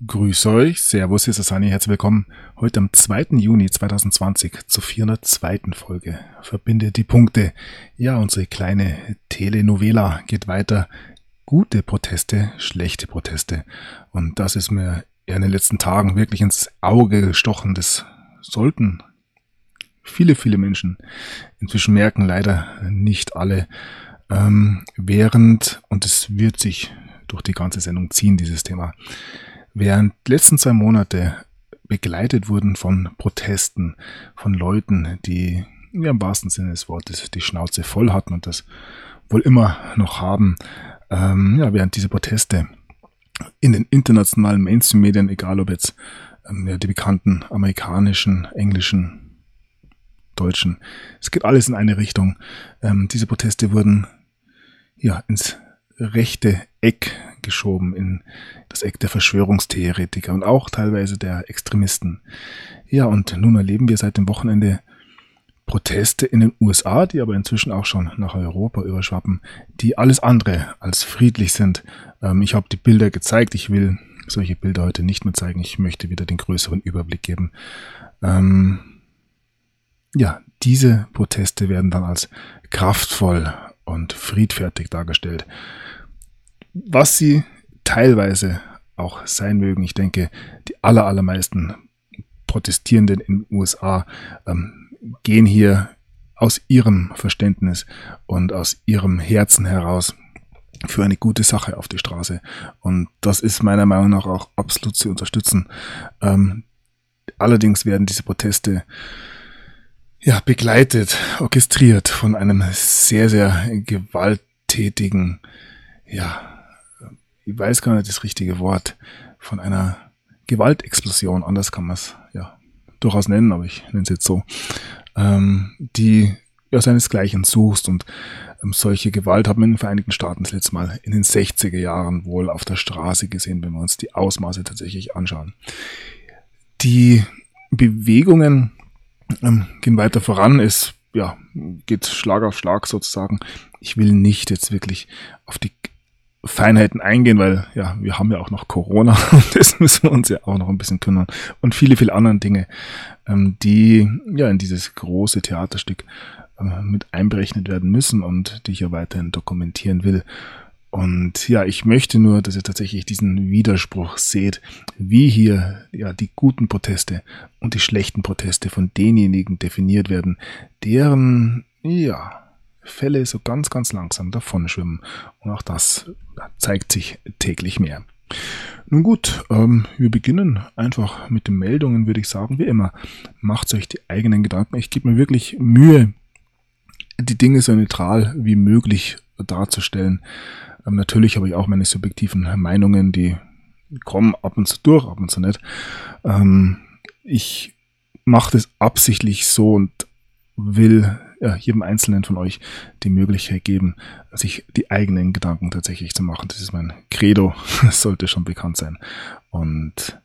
Grüß euch, Servus, hier ist der Sani, herzlich willkommen heute am 2. Juni 2020 zur 402. Folge. Verbinde die Punkte. Ja, unsere kleine Telenovela geht weiter. Gute Proteste, schlechte Proteste. Und das ist mir in den letzten Tagen wirklich ins Auge gestochen. Das sollten viele Menschen inzwischen merken, leider nicht alle. Und es wird sich durch die ganze Sendung ziehen, dieses Thema. Während die letzten 2 Monate begleitet wurden von Protesten, von Leuten, die im wahrsten Sinne des Wortes die Schnauze voll hatten und das wohl immer noch haben, während diese Proteste in den internationalen Mainstream-Medien, egal ob jetzt die bekannten amerikanischen, englischen, deutschen, es geht alles in eine Richtung. Diese Proteste wurden ins rechte Eck geschoben, in das Eck der Verschwörungstheoretiker und auch teilweise der Extremisten. Ja, und nun erleben wir seit dem Wochenende Proteste in den USA, die aber inzwischen auch schon nach Europa überschwappen, die alles andere als friedlich sind. Ich habe die Bilder gezeigt, ich will solche Bilder heute nicht mehr zeigen, ich möchte wieder den größeren Überblick geben. Diese Proteste werden dann als kraftvoll und friedfertig dargestellt. Was sie teilweise auch sein mögen, ich denke, die allermeisten Protestierenden in den USA gehen hier aus ihrem Verständnis und aus ihrem Herzen heraus für eine gute Sache auf die Straße. Und das ist meiner Meinung nach auch absolut zu unterstützen. Allerdings werden diese Proteste begleitet, orchestriert von einem sehr, sehr gewalttätigen, ich weiß gar nicht das richtige Wort, von einer Gewaltexplosion, anders kann man es durchaus nennen, aber ich nenne es jetzt so, die seinesgleichen sucht. Und solche Gewalt haben wir in den Vereinigten Staaten das letzte Mal in den 60er Jahren wohl auf der Straße gesehen, wenn wir uns die Ausmaße tatsächlich anschauen. Die Bewegungen gehen weiter voran, es geht Schlag auf Schlag sozusagen. Ich will nicht jetzt wirklich auf die Feinheiten eingehen, weil wir haben ja auch noch Corona und das müssen wir uns ja auch noch ein bisschen kümmern und viele andere Dinge, die in dieses große Theaterstück mit einberechnet werden müssen und die ich ja weiterhin dokumentieren will. Und ich möchte nur, dass ihr tatsächlich diesen Widerspruch seht, wie hier die guten Proteste und die schlechten Proteste von denjenigen definiert werden, deren Fälle so ganz langsam davon schwimmen. Und auch das zeigt sich täglich mehr. Nun gut, wir beginnen einfach mit den Meldungen, würde ich sagen, wie immer. Macht euch die eigenen Gedanken. Ich gebe mir wirklich Mühe, die Dinge so neutral wie möglich darzustellen. Natürlich habe ich auch meine subjektiven Meinungen, die kommen ab und zu durch, ab und zu nicht. Ich mache das absichtlich so und will jedem Einzelnen von euch die Möglichkeit geben, sich die eigenen Gedanken tatsächlich zu machen. Das ist mein Credo, das sollte schon bekannt sein. Und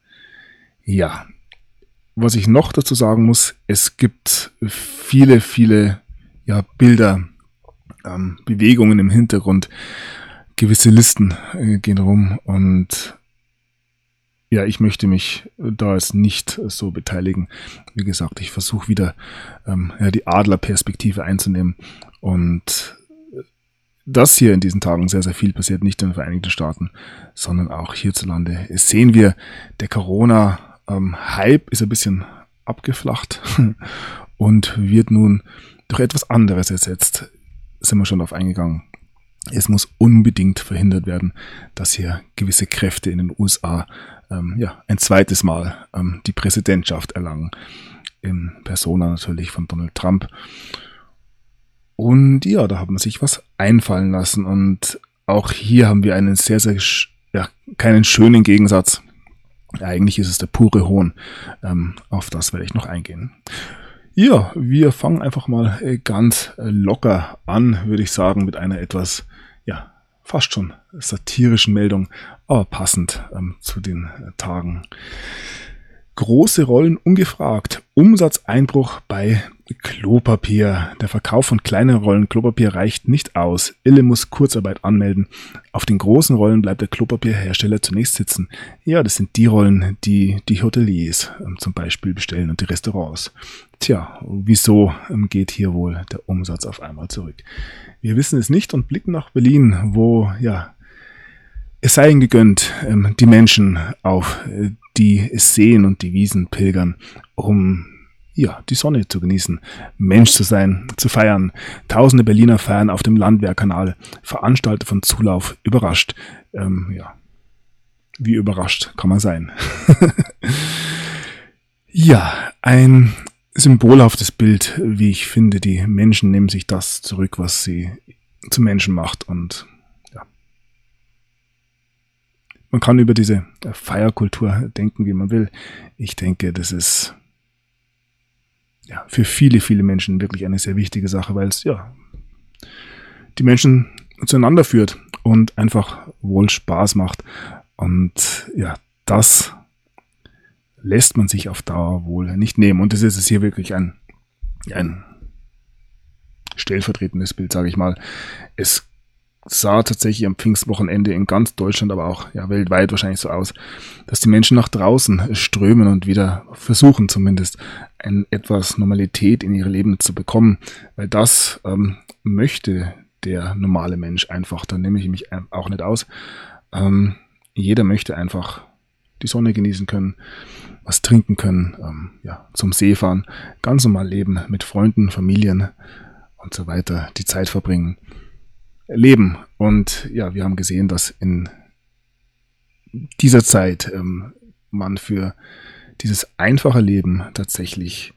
was ich noch dazu sagen muss, es gibt viele Bilder, Bewegungen im Hintergrund, gewisse Listen gehen rum und ich möchte mich da jetzt nicht so beteiligen. Wie gesagt, ich versuche wieder die Adlerperspektive einzunehmen und das hier in diesen Tagen sehr, sehr viel passiert, nicht in den Vereinigten Staaten, sondern auch hierzulande. Es sehen wir, der Corona-Hype ist ein bisschen abgeflacht und wird nun durch etwas anderes ersetzt. Sind wir schon darauf eingegangen. Es muss unbedingt verhindert werden, dass hier gewisse Kräfte in den USA ein zweites Mal die Präsidentschaft erlangen. In Persona natürlich von Donald Trump. Und da hat man sich was einfallen lassen. Und auch hier haben wir einen sehr, sehr, keinen schönen Gegensatz. Eigentlich ist es der pure Hohn. Auf das werde ich noch eingehen. Wir fangen einfach mal ganz locker an, würde ich sagen, mit einer etwas, fast schon satirischen Meldung, aber passend zu den Tagen. Große Rollen ungefragt. Umsatzeinbruch bei Klopapier. Der Verkauf von kleinen Rollen Klopapier reicht nicht aus. Ille muss Kurzarbeit anmelden. Auf den großen Rollen bleibt der Klopapierhersteller zunächst sitzen. Ja, das sind die Rollen, die die Hoteliers zum Beispiel bestellen und die Restaurants. Tja, wieso geht hier wohl der Umsatz auf einmal zurück? Wir wissen es nicht und blicken nach Berlin, wo, ja, es sei ihnen gegönnt, die Menschen auf die Seen und die Wiesen pilgern, um die Sonne zu genießen, Mensch zu sein, zu feiern. Tausende Berliner feiern auf dem Landwehrkanal, Veranstalter von Zulauf überrascht. Wie überrascht kann man sein? Ja, ein symbolhaftes Bild, wie ich finde. Die Menschen nehmen sich das zurück, was sie zu Menschen macht. Und ja, man kann über diese Feierkultur denken, wie man will. Ich denke, das ist für viele, viele Menschen wirklich eine sehr wichtige Sache, weil es die Menschen zueinander führt und einfach wohl Spaß macht. Und ja, das lässt man sich auf Dauer wohl nicht nehmen. Und das ist es hier wirklich ein stellvertretendes Bild, sage ich mal. Es sah tatsächlich am Pfingstwochenende in ganz Deutschland, aber auch weltweit wahrscheinlich so aus, dass die Menschen nach draußen strömen und wieder versuchen zumindest etwas Normalität in ihr Leben zu bekommen, weil das möchte der normale Mensch einfach, da nehme ich mich auch nicht aus. Jeder möchte einfach die Sonne genießen können, was trinken können, zum See fahren, ganz normal leben, mit Freunden, Familien und so weiter, die Zeit verbringen. Leben. Und ja, wir haben gesehen, dass in dieser Zeit man für dieses einfache Leben tatsächlich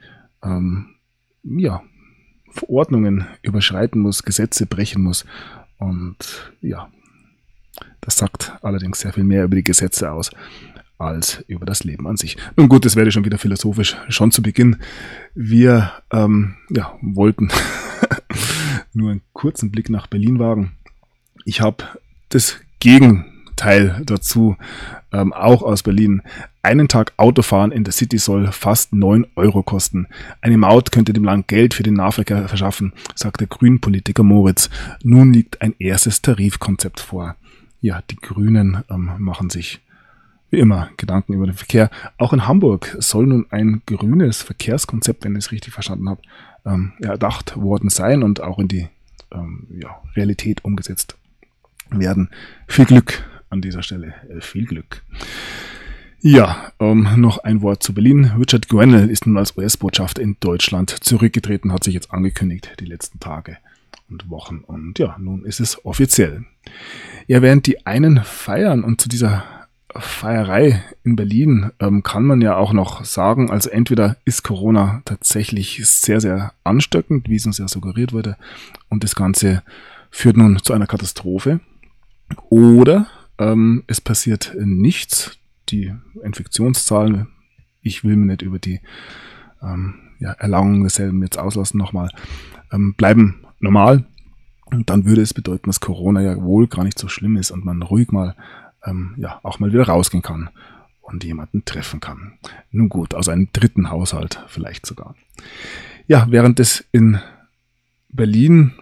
Verordnungen überschreiten muss, Gesetze brechen muss. Und ja, das sagt allerdings sehr viel mehr über die Gesetze aus als über das Leben an sich. Nun gut, das werde schon wieder philosophisch, schon zu Beginn. Wir wollten nur einen kurzen Blick nach Berlin wagen. Ich habe das Gegenteil dazu, auch aus Berlin. Einen Tag Autofahren in der City soll fast 9 Euro kosten. Eine Maut könnte dem Land Geld für den Nahverkehr verschaffen, sagt der Grünen-Politiker Moritz. Nun liegt ein erstes Tarifkonzept vor. Ja, die Grünen machen sich wie immer Gedanken über den Verkehr. Auch in Hamburg soll nun ein grünes Verkehrskonzept, wenn ich es richtig verstanden habe, erdacht worden sein und auch in die Realität umgesetzt werden. Viel Glück an dieser Stelle. Viel Glück. Ja, noch ein Wort zu Berlin. Richard Grenell ist nun als US-Botschafter in Deutschland zurückgetreten, hat sich jetzt angekündigt, die letzten Tage und Wochen. Und ja, nun ist es offiziell. Ja, während die einen feiern und zu dieser Feierei in Berlin kann man ja auch noch sagen, also entweder ist Corona tatsächlich sehr, sehr ansteckend, wie es uns ja suggeriert wurde, und das Ganze führt nun zu einer Katastrophe, oder es passiert nichts, die Infektionszahlen, ich will mir nicht über die Erlangung desselben jetzt auslassen nochmal, bleiben normal, und dann würde es bedeuten, dass Corona ja wohl gar nicht so schlimm ist und man ruhig mal auch mal wieder rausgehen kann und jemanden treffen kann. Nun gut, aus einem dritten Haushalt vielleicht sogar. Ja, während es in Berlin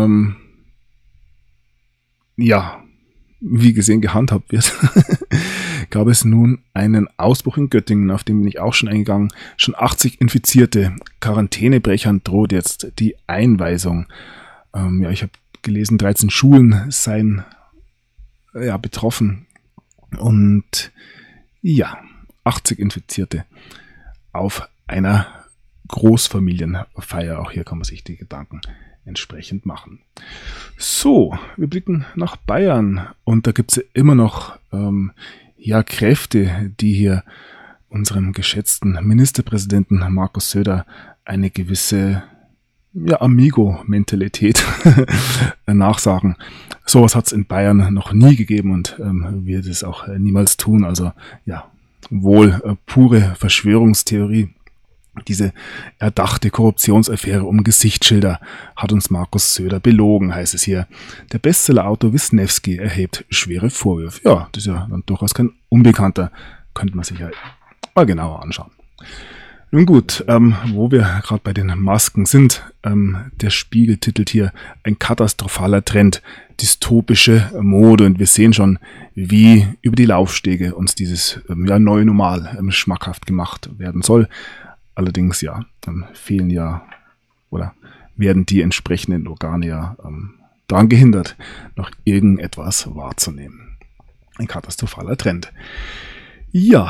wie gesehen gehandhabt wird, gab es nun einen Ausbruch in Göttingen, auf den bin ich auch schon eingegangen. Schon 80 Infizierte. Quarantänebrechern droht jetzt die Einweisung. Ich habe gelesen, 13 Schulen seien betroffen. Und 80 Infizierte auf einer Großfamilienfeier. Auch hier kann man sich die Gedanken entsprechend machen. So, wir blicken nach Bayern und da gibt es ja immer noch Kräfte, die hier unserem geschätzten Ministerpräsidenten Markus Söder eine gewisse Amigo-Mentalität nachsagen. Sowas hat es in Bayern noch nie gegeben und wird es auch niemals tun. Also wohl pure Verschwörungstheorie. Diese erdachte Korruptionsaffäre um Gesichtsschilder hat uns Markus Söder belogen, heißt es hier. Der Bestsellerautor Wisniewski erhebt schwere Vorwürfe. Ja, das ist ja dann durchaus kein Unbekannter. Könnte man sich ja mal genauer anschauen. Nun gut, wo wir gerade bei den Masken sind, der Spiegel titelt hier ein katastrophaler Trend, dystopische Mode, und wir sehen schon, wie über die Laufstege uns dieses neue Normal schmackhaft gemacht werden soll. Allerdings fehlen ja oder werden die entsprechenden Organe daran gehindert, noch irgendetwas wahrzunehmen. Ein katastrophaler Trend. Ja,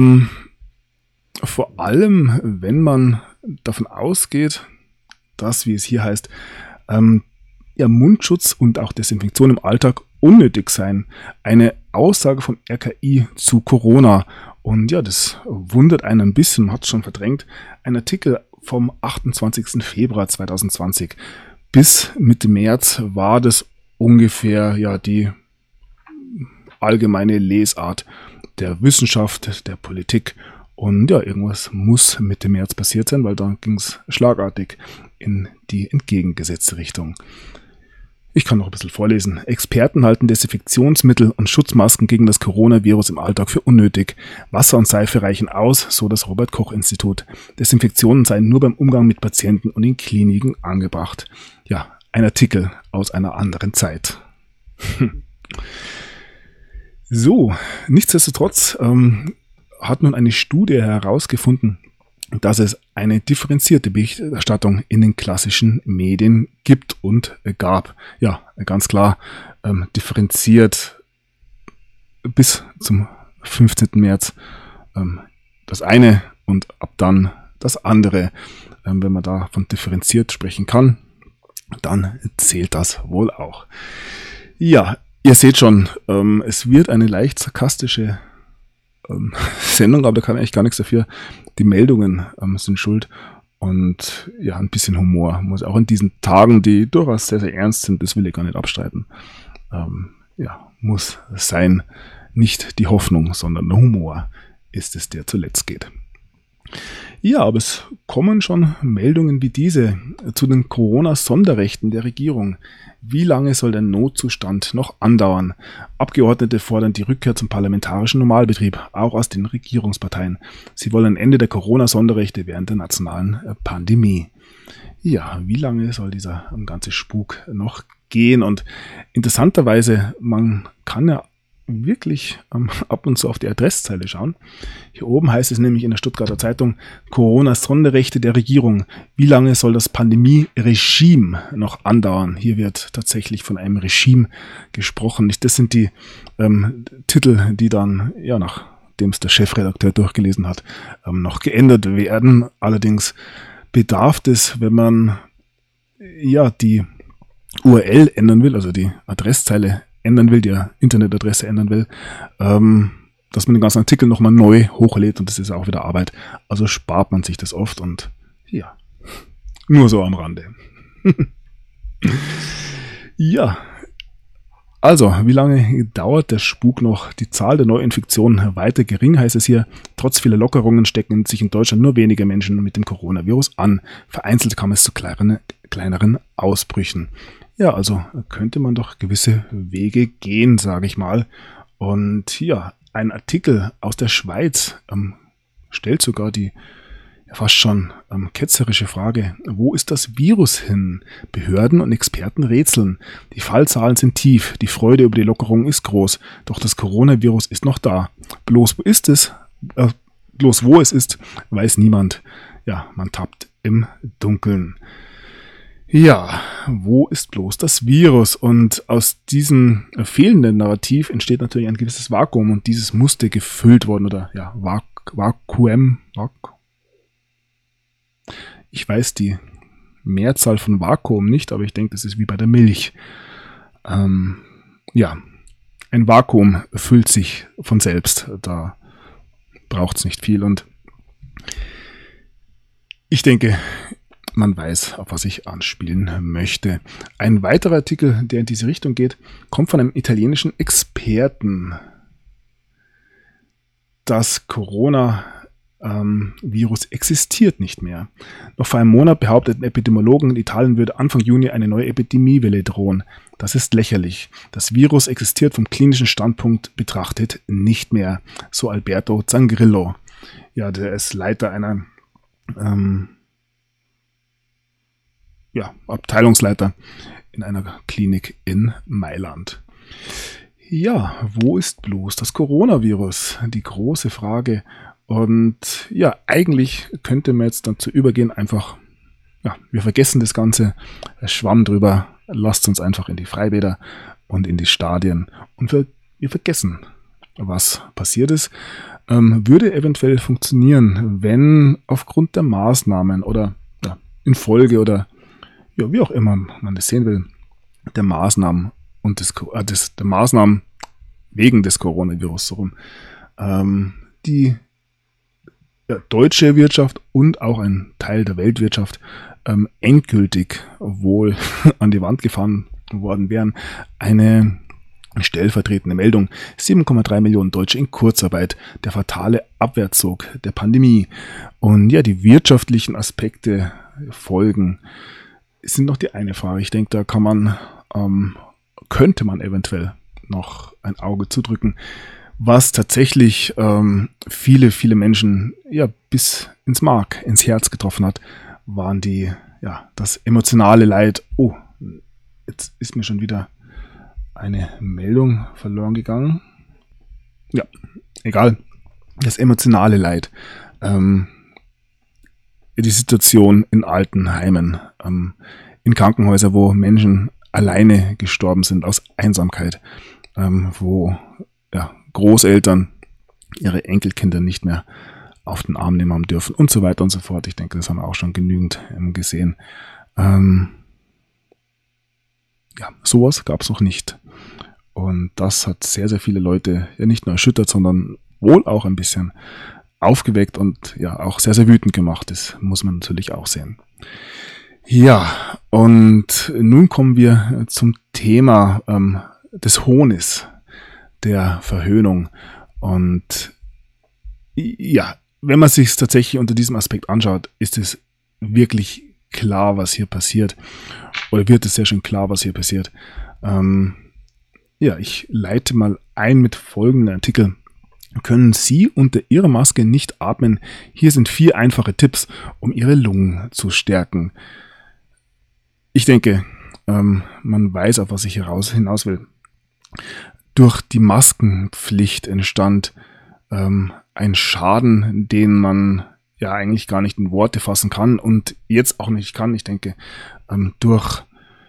vor allem, wenn man davon ausgeht, dass, wie es hier heißt, Mundschutz und auch Desinfektion im Alltag unnötig seien. Eine Aussage vom RKI zu Corona. Und ja, das wundert einen ein bisschen, man hat es schon verdrängt. Ein Artikel vom 28. Februar 2020. Bis Mitte März war das ungefähr die allgemeine Lesart der Wissenschaft, der Politik. Und ja, irgendwas muss Mitte März passiert sein, weil dann ging es schlagartig in die entgegengesetzte Richtung. Ich kann noch ein bisschen vorlesen. Experten halten Desinfektionsmittel und Schutzmasken gegen das Coronavirus im Alltag für unnötig. Wasser und Seife reichen aus, so das Robert-Koch-Institut. Desinfektionen seien nur beim Umgang mit Patienten und in Kliniken angebracht. Ja, ein Artikel aus einer anderen Zeit. So, nichtsdestotrotz hat nun eine Studie herausgefunden, dass es eine differenzierte Berichterstattung in den klassischen Medien gibt und gab. Ja, ganz klar differenziert bis zum 15. März das eine und ab dann das andere. Wenn man da von differenziert sprechen kann, dann zählt das wohl auch. Ja, ihr seht schon, es wird eine leicht sarkastische Sendung, aber da kann eigentlich gar nichts dafür. Die Meldungen sind schuld und ja, ein bisschen Humor muss auch in diesen Tagen, die durchaus sehr, sehr ernst sind, das will ich gar nicht abstreiten, muss sein. Nicht die Hoffnung, sondern der Humor ist es, der zuletzt geht. Ja, aber es kommen schon Meldungen wie diese zu den Corona-Sonderrechten der Regierung. Wie lange soll der Notzustand noch andauern? Abgeordnete fordern die Rückkehr zum parlamentarischen Normalbetrieb, auch aus den Regierungsparteien. Sie wollen ein Ende der Corona-Sonderrechte während der nationalen Pandemie. Ja, wie lange soll dieser ganze Spuk noch gehen? Und interessanterweise, man kann ja wirklich ab und zu auf die Adresszeile schauen. Hier oben heißt es nämlich in der Stuttgarter Zeitung: Corona-Sonderrechte der Regierung. Wie lange soll das Pandemie-Regime noch andauern? Hier wird tatsächlich von einem Regime gesprochen. Das sind die Titel, die dann, nachdem es der Chefredakteur durchgelesen hat, noch geändert werden. Allerdings bedarf es, wenn man die URL ändern will, also die Adresszeile ändern will, die Internetadresse ändern will, dass man den ganzen Artikel nochmal neu hochlädt, und das ist auch wieder Arbeit. Also spart man sich das oft, und nur so am Rande. Ja, also, wie lange dauert der Spuk noch? Die Zahl der Neuinfektionen weiter gering, heißt es hier. Trotz vieler Lockerungen stecken sich in Deutschland nur wenige Menschen mit dem Coronavirus an. Vereinzelt kam es zu kleineren Ausbrüchen. Ja, also könnte man doch gewisse Wege gehen, sage ich mal. Und ein Artikel aus der Schweiz stellt sogar die fast schon ketzerische Frage: Wo ist das Virus hin? Behörden und Experten rätseln. Die Fallzahlen sind tief, die Freude über die Lockerung ist groß, doch das Coronavirus ist noch da. Bloß wo es ist, weiß niemand. Ja, man tappt im Dunkeln. Ja, wo ist bloß das Virus? Und aus diesem fehlenden Narrativ entsteht natürlich ein gewisses Vakuum, und dieses musste gefüllt worden, oder Vakuum. Ich weiß die Mehrzahl von Vakuum nicht, aber ich denke, das ist wie bei der Milch. Ein Vakuum füllt sich von selbst, da braucht es nicht viel, und ich denke, man weiß, auf was ich anspielen möchte. Ein weiterer Artikel, der in diese Richtung geht, kommt von einem italienischen Experten. Das Corona-Virus existiert nicht mehr. Noch vor einem Monat behaupteten Epidemiologen, in Italien würde Anfang Juni eine neue Epidemiewelle drohen. Das ist lächerlich. Das Virus existiert vom klinischen Standpunkt betrachtet nicht mehr, so Alberto Zangrillo. Ja, der ist Leiter einer Abteilungsleiter in einer Klinik in Mailand. Ja, wo ist bloß das Coronavirus? Die große Frage. Und ja, eigentlich könnte man jetzt dazu übergehen, einfach, wir vergessen das Ganze, Schwamm drüber, lasst uns einfach in die Freibäder und in die Stadien und wir vergessen, was passiert ist. Würde eventuell funktionieren, wenn aufgrund der Maßnahmen oder in Folge oder wie auch immer man das sehen will, der Maßnahmen und der Maßnahmen wegen des Coronavirus so rum, die deutsche Wirtschaft und auch ein Teil der Weltwirtschaft endgültig wohl an die Wand gefahren worden wären. Eine stellvertretende Meldung: 7,3 Millionen Deutsche in Kurzarbeit, der fatale Abwärtssog der Pandemie. Und ja, die wirtschaftlichen Aspekte, Folgen, sind noch die eine Frage. Ich denke, da könnte man eventuell noch ein Auge zudrücken. Was tatsächlich viele Menschen bis ins Mark, ins Herz getroffen hat, waren das emotionale Leid. Oh, jetzt ist mir schon wieder eine Meldung verloren gegangen. Ja, egal. Das emotionale Leid. Die Situation in Altenheimen, in Krankenhäusern, wo Menschen alleine gestorben sind aus Einsamkeit, wo Großeltern ihre Enkelkinder nicht mehr auf den Arm nehmen dürfen und so weiter und so fort. Ich denke, das haben wir auch schon genügend gesehen. Sowas gab es noch nicht. Und das hat sehr, sehr viele Leute nicht nur erschüttert, sondern wohl auch ein bisschen aufgeweckt und auch sehr, sehr wütend gemacht. Das muss man natürlich auch sehen. Ja, und nun kommen wir zum Thema des Hohnes, der Verhöhnung. Und wenn man sich es tatsächlich unter diesem Aspekt anschaut, ist es wirklich klar, was hier passiert. Oder wird es sehr schön klar, was hier passiert. Ich leite mal ein mit folgendem Artikel. Können Sie unter Ihrer Maske nicht atmen? Hier sind 4 einfache Tipps, um Ihre Lungen zu stärken. Ich denke, man weiß, auf was ich hinaus will. Durch die Maskenpflicht entstand ein Schaden, den man eigentlich gar nicht in Worte fassen kann und jetzt auch nicht kann. Ich denke, durch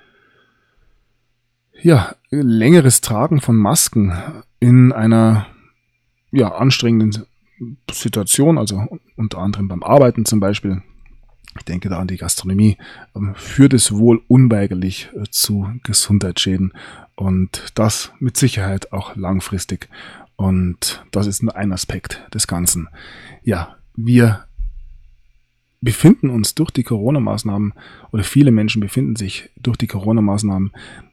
längeres Tragen von Masken in einer anstrengenden Situation, also unter anderem beim Arbeiten zum Beispiel, ich denke da an die Gastronomie, führt es wohl unweigerlich zu Gesundheitsschäden und das mit Sicherheit auch langfristig. Und das ist nur ein Aspekt des Ganzen. Ja, wir befinden uns durch die Corona-Maßnahmen oder viele Menschen befinden sich durch die Corona-Maßnahmen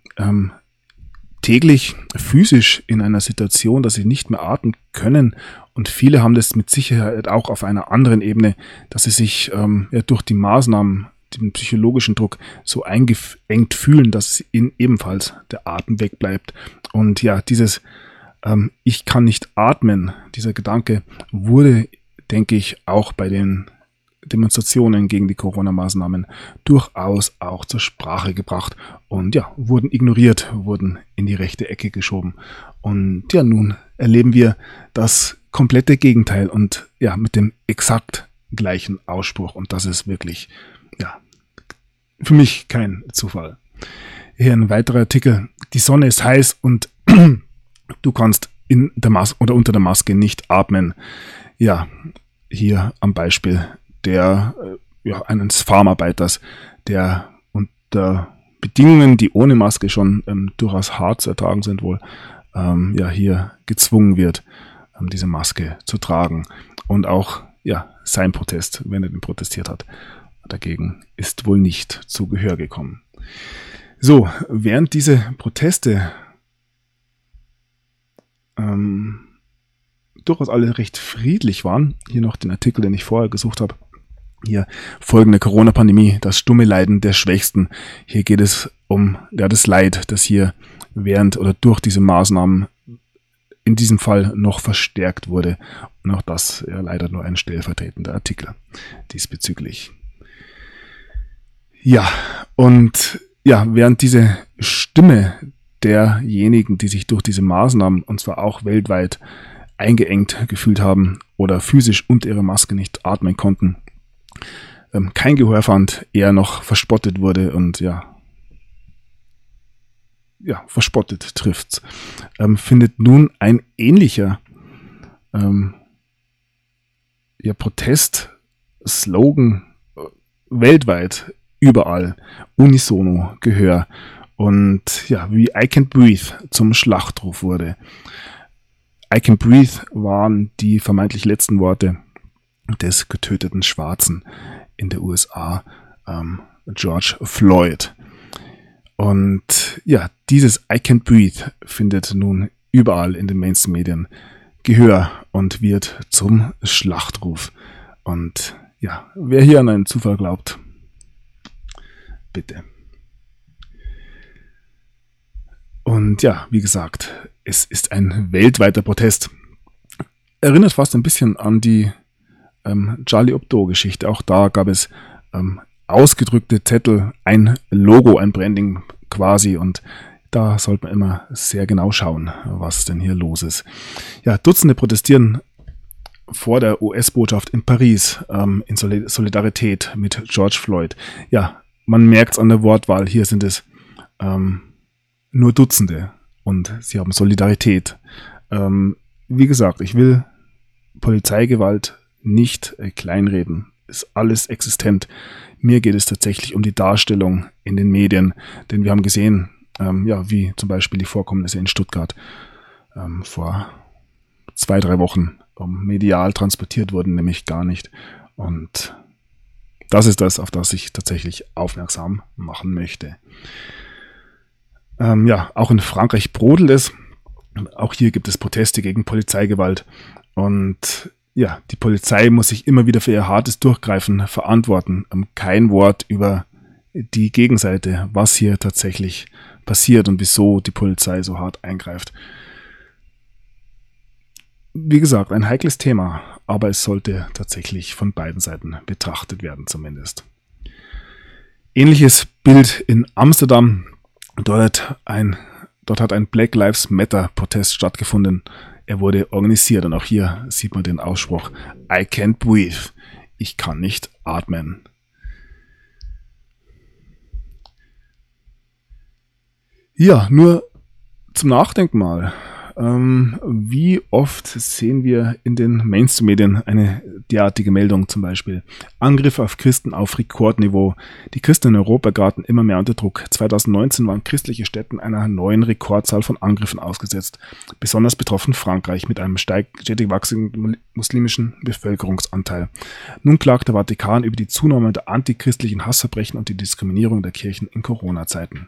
täglich physisch in einer Situation, dass sie nicht mehr atmen können. Und viele haben das mit Sicherheit auch auf einer anderen Ebene, dass sie sich durch die Maßnahmen, den psychologischen Druck so eingeengt fühlen, dass ihnen ebenfalls der Atem wegbleibt. Und dieses ich kann nicht atmen, dieser Gedanke wurde, denke ich, auch bei den Demonstrationen gegen die Corona-Maßnahmen durchaus auch zur Sprache gebracht und wurden ignoriert, wurden in die rechte Ecke geschoben. Und nun erleben wir das komplette Gegenteil und mit dem exakt gleichen Ausspruch. Und das ist wirklich, für mich kein Zufall. Hier ein weiterer Artikel. Die Sonne ist heiß und du kannst in der Maske oder unter der Maske nicht atmen. Ja, hier am Beispiel eines Farmarbeiters, der unter Bedingungen, die ohne Maske schon durchaus hart zu ertragen sind, wohl hier gezwungen wird, diese Maske zu tragen. Und auch sein Protest, wenn er den protestiert hat, dagegen ist wohl nicht zu Gehör gekommen. So, während diese Proteste durchaus alle recht friedlich waren, hier noch den Artikel, den ich vorher gesucht habe, hier folgende Corona-Pandemie, das stumme Leiden der Schwächsten. Hier geht es um das Leid, das hier während oder durch diese Maßnahmen in diesem Fall noch verstärkt wurde. Und auch das ja leider nur ein stellvertretender Artikel diesbezüglich. Ja, und ja, während diese Stimme derjenigen, die sich durch diese Maßnahmen, und zwar auch weltweit, eingeengt gefühlt haben oder physisch unter ihrer Maske nicht atmen konnten, kein Gehör fand, eher noch verspottet wurde und verspottet trifft's, findet nun ein ähnlicher Protest-Slogan weltweit überall unisono Gehör und wie I Can't Breathe zum Schlachtruf wurde. I Can't Breathe waren die vermeintlich letzten Worte des getöteten Schwarzen in der USA, George Floyd. Und dieses I Can't Breathe findet nun überall in den Mainstream-Medien Gehör und wird zum Schlachtruf. Und wer hier an einen Zufall glaubt, bitte. Und wie gesagt, es ist ein weltweiter Protest. Erinnert fast ein bisschen an die Charlie Hebdo-Geschichte. Auch da gab es ausgedrückte Zettel, ein Logo, ein Branding quasi, und da sollte man immer sehr genau schauen, was denn hier los ist. Dutzende protestieren vor der US-Botschaft in Paris in Solidarität mit George Floyd. Man merkt es an der Wortwahl, hier sind es nur Dutzende und sie haben Solidarität. Wie gesagt, ich will Polizeigewalt nicht kleinreden. Ist alles existent. Mir geht es tatsächlich um die Darstellung in den Medien, denn wir haben gesehen, wie zum Beispiel die Vorkommnisse in Stuttgart vor 2-3 Wochen medial transportiert wurden, nämlich gar nicht. Und das ist das, auf das ich tatsächlich aufmerksam machen möchte. Auch in Frankreich brodelt es. Auch hier gibt es Proteste gegen Polizeigewalt. Und die Polizei muss sich immer wieder für ihr hartes Durchgreifen verantworten. Kein Wort über die Gegenseite, was hier tatsächlich passiert und wieso die Polizei so hart eingreift. Wie gesagt, ein heikles Thema, aber es sollte tatsächlich von beiden Seiten betrachtet werden zumindest. Ähnliches Bild in Amsterdam. Dort hat ein Black Lives Matter Protest stattgefunden. Er wurde organisiert und auch hier sieht man den Ausspruch I can't breathe. Ich kann nicht atmen. Nur zum Nachdenken mal. Wie oft sehen wir in den Mainstream-Medien eine derartige Meldung, zum Beispiel Angriffe auf Christen auf Rekordniveau. Die Christen in Europa geraten immer mehr unter Druck. 2019 waren christliche Städte einer neuen Rekordzahl von Angriffen ausgesetzt. Besonders betroffen Frankreich mit einem stetig wachsenden muslimischen Bevölkerungsanteil. Nun klagt der Vatikan über die Zunahme der antichristlichen Hassverbrechen und die Diskriminierung der Kirchen in Corona-Zeiten.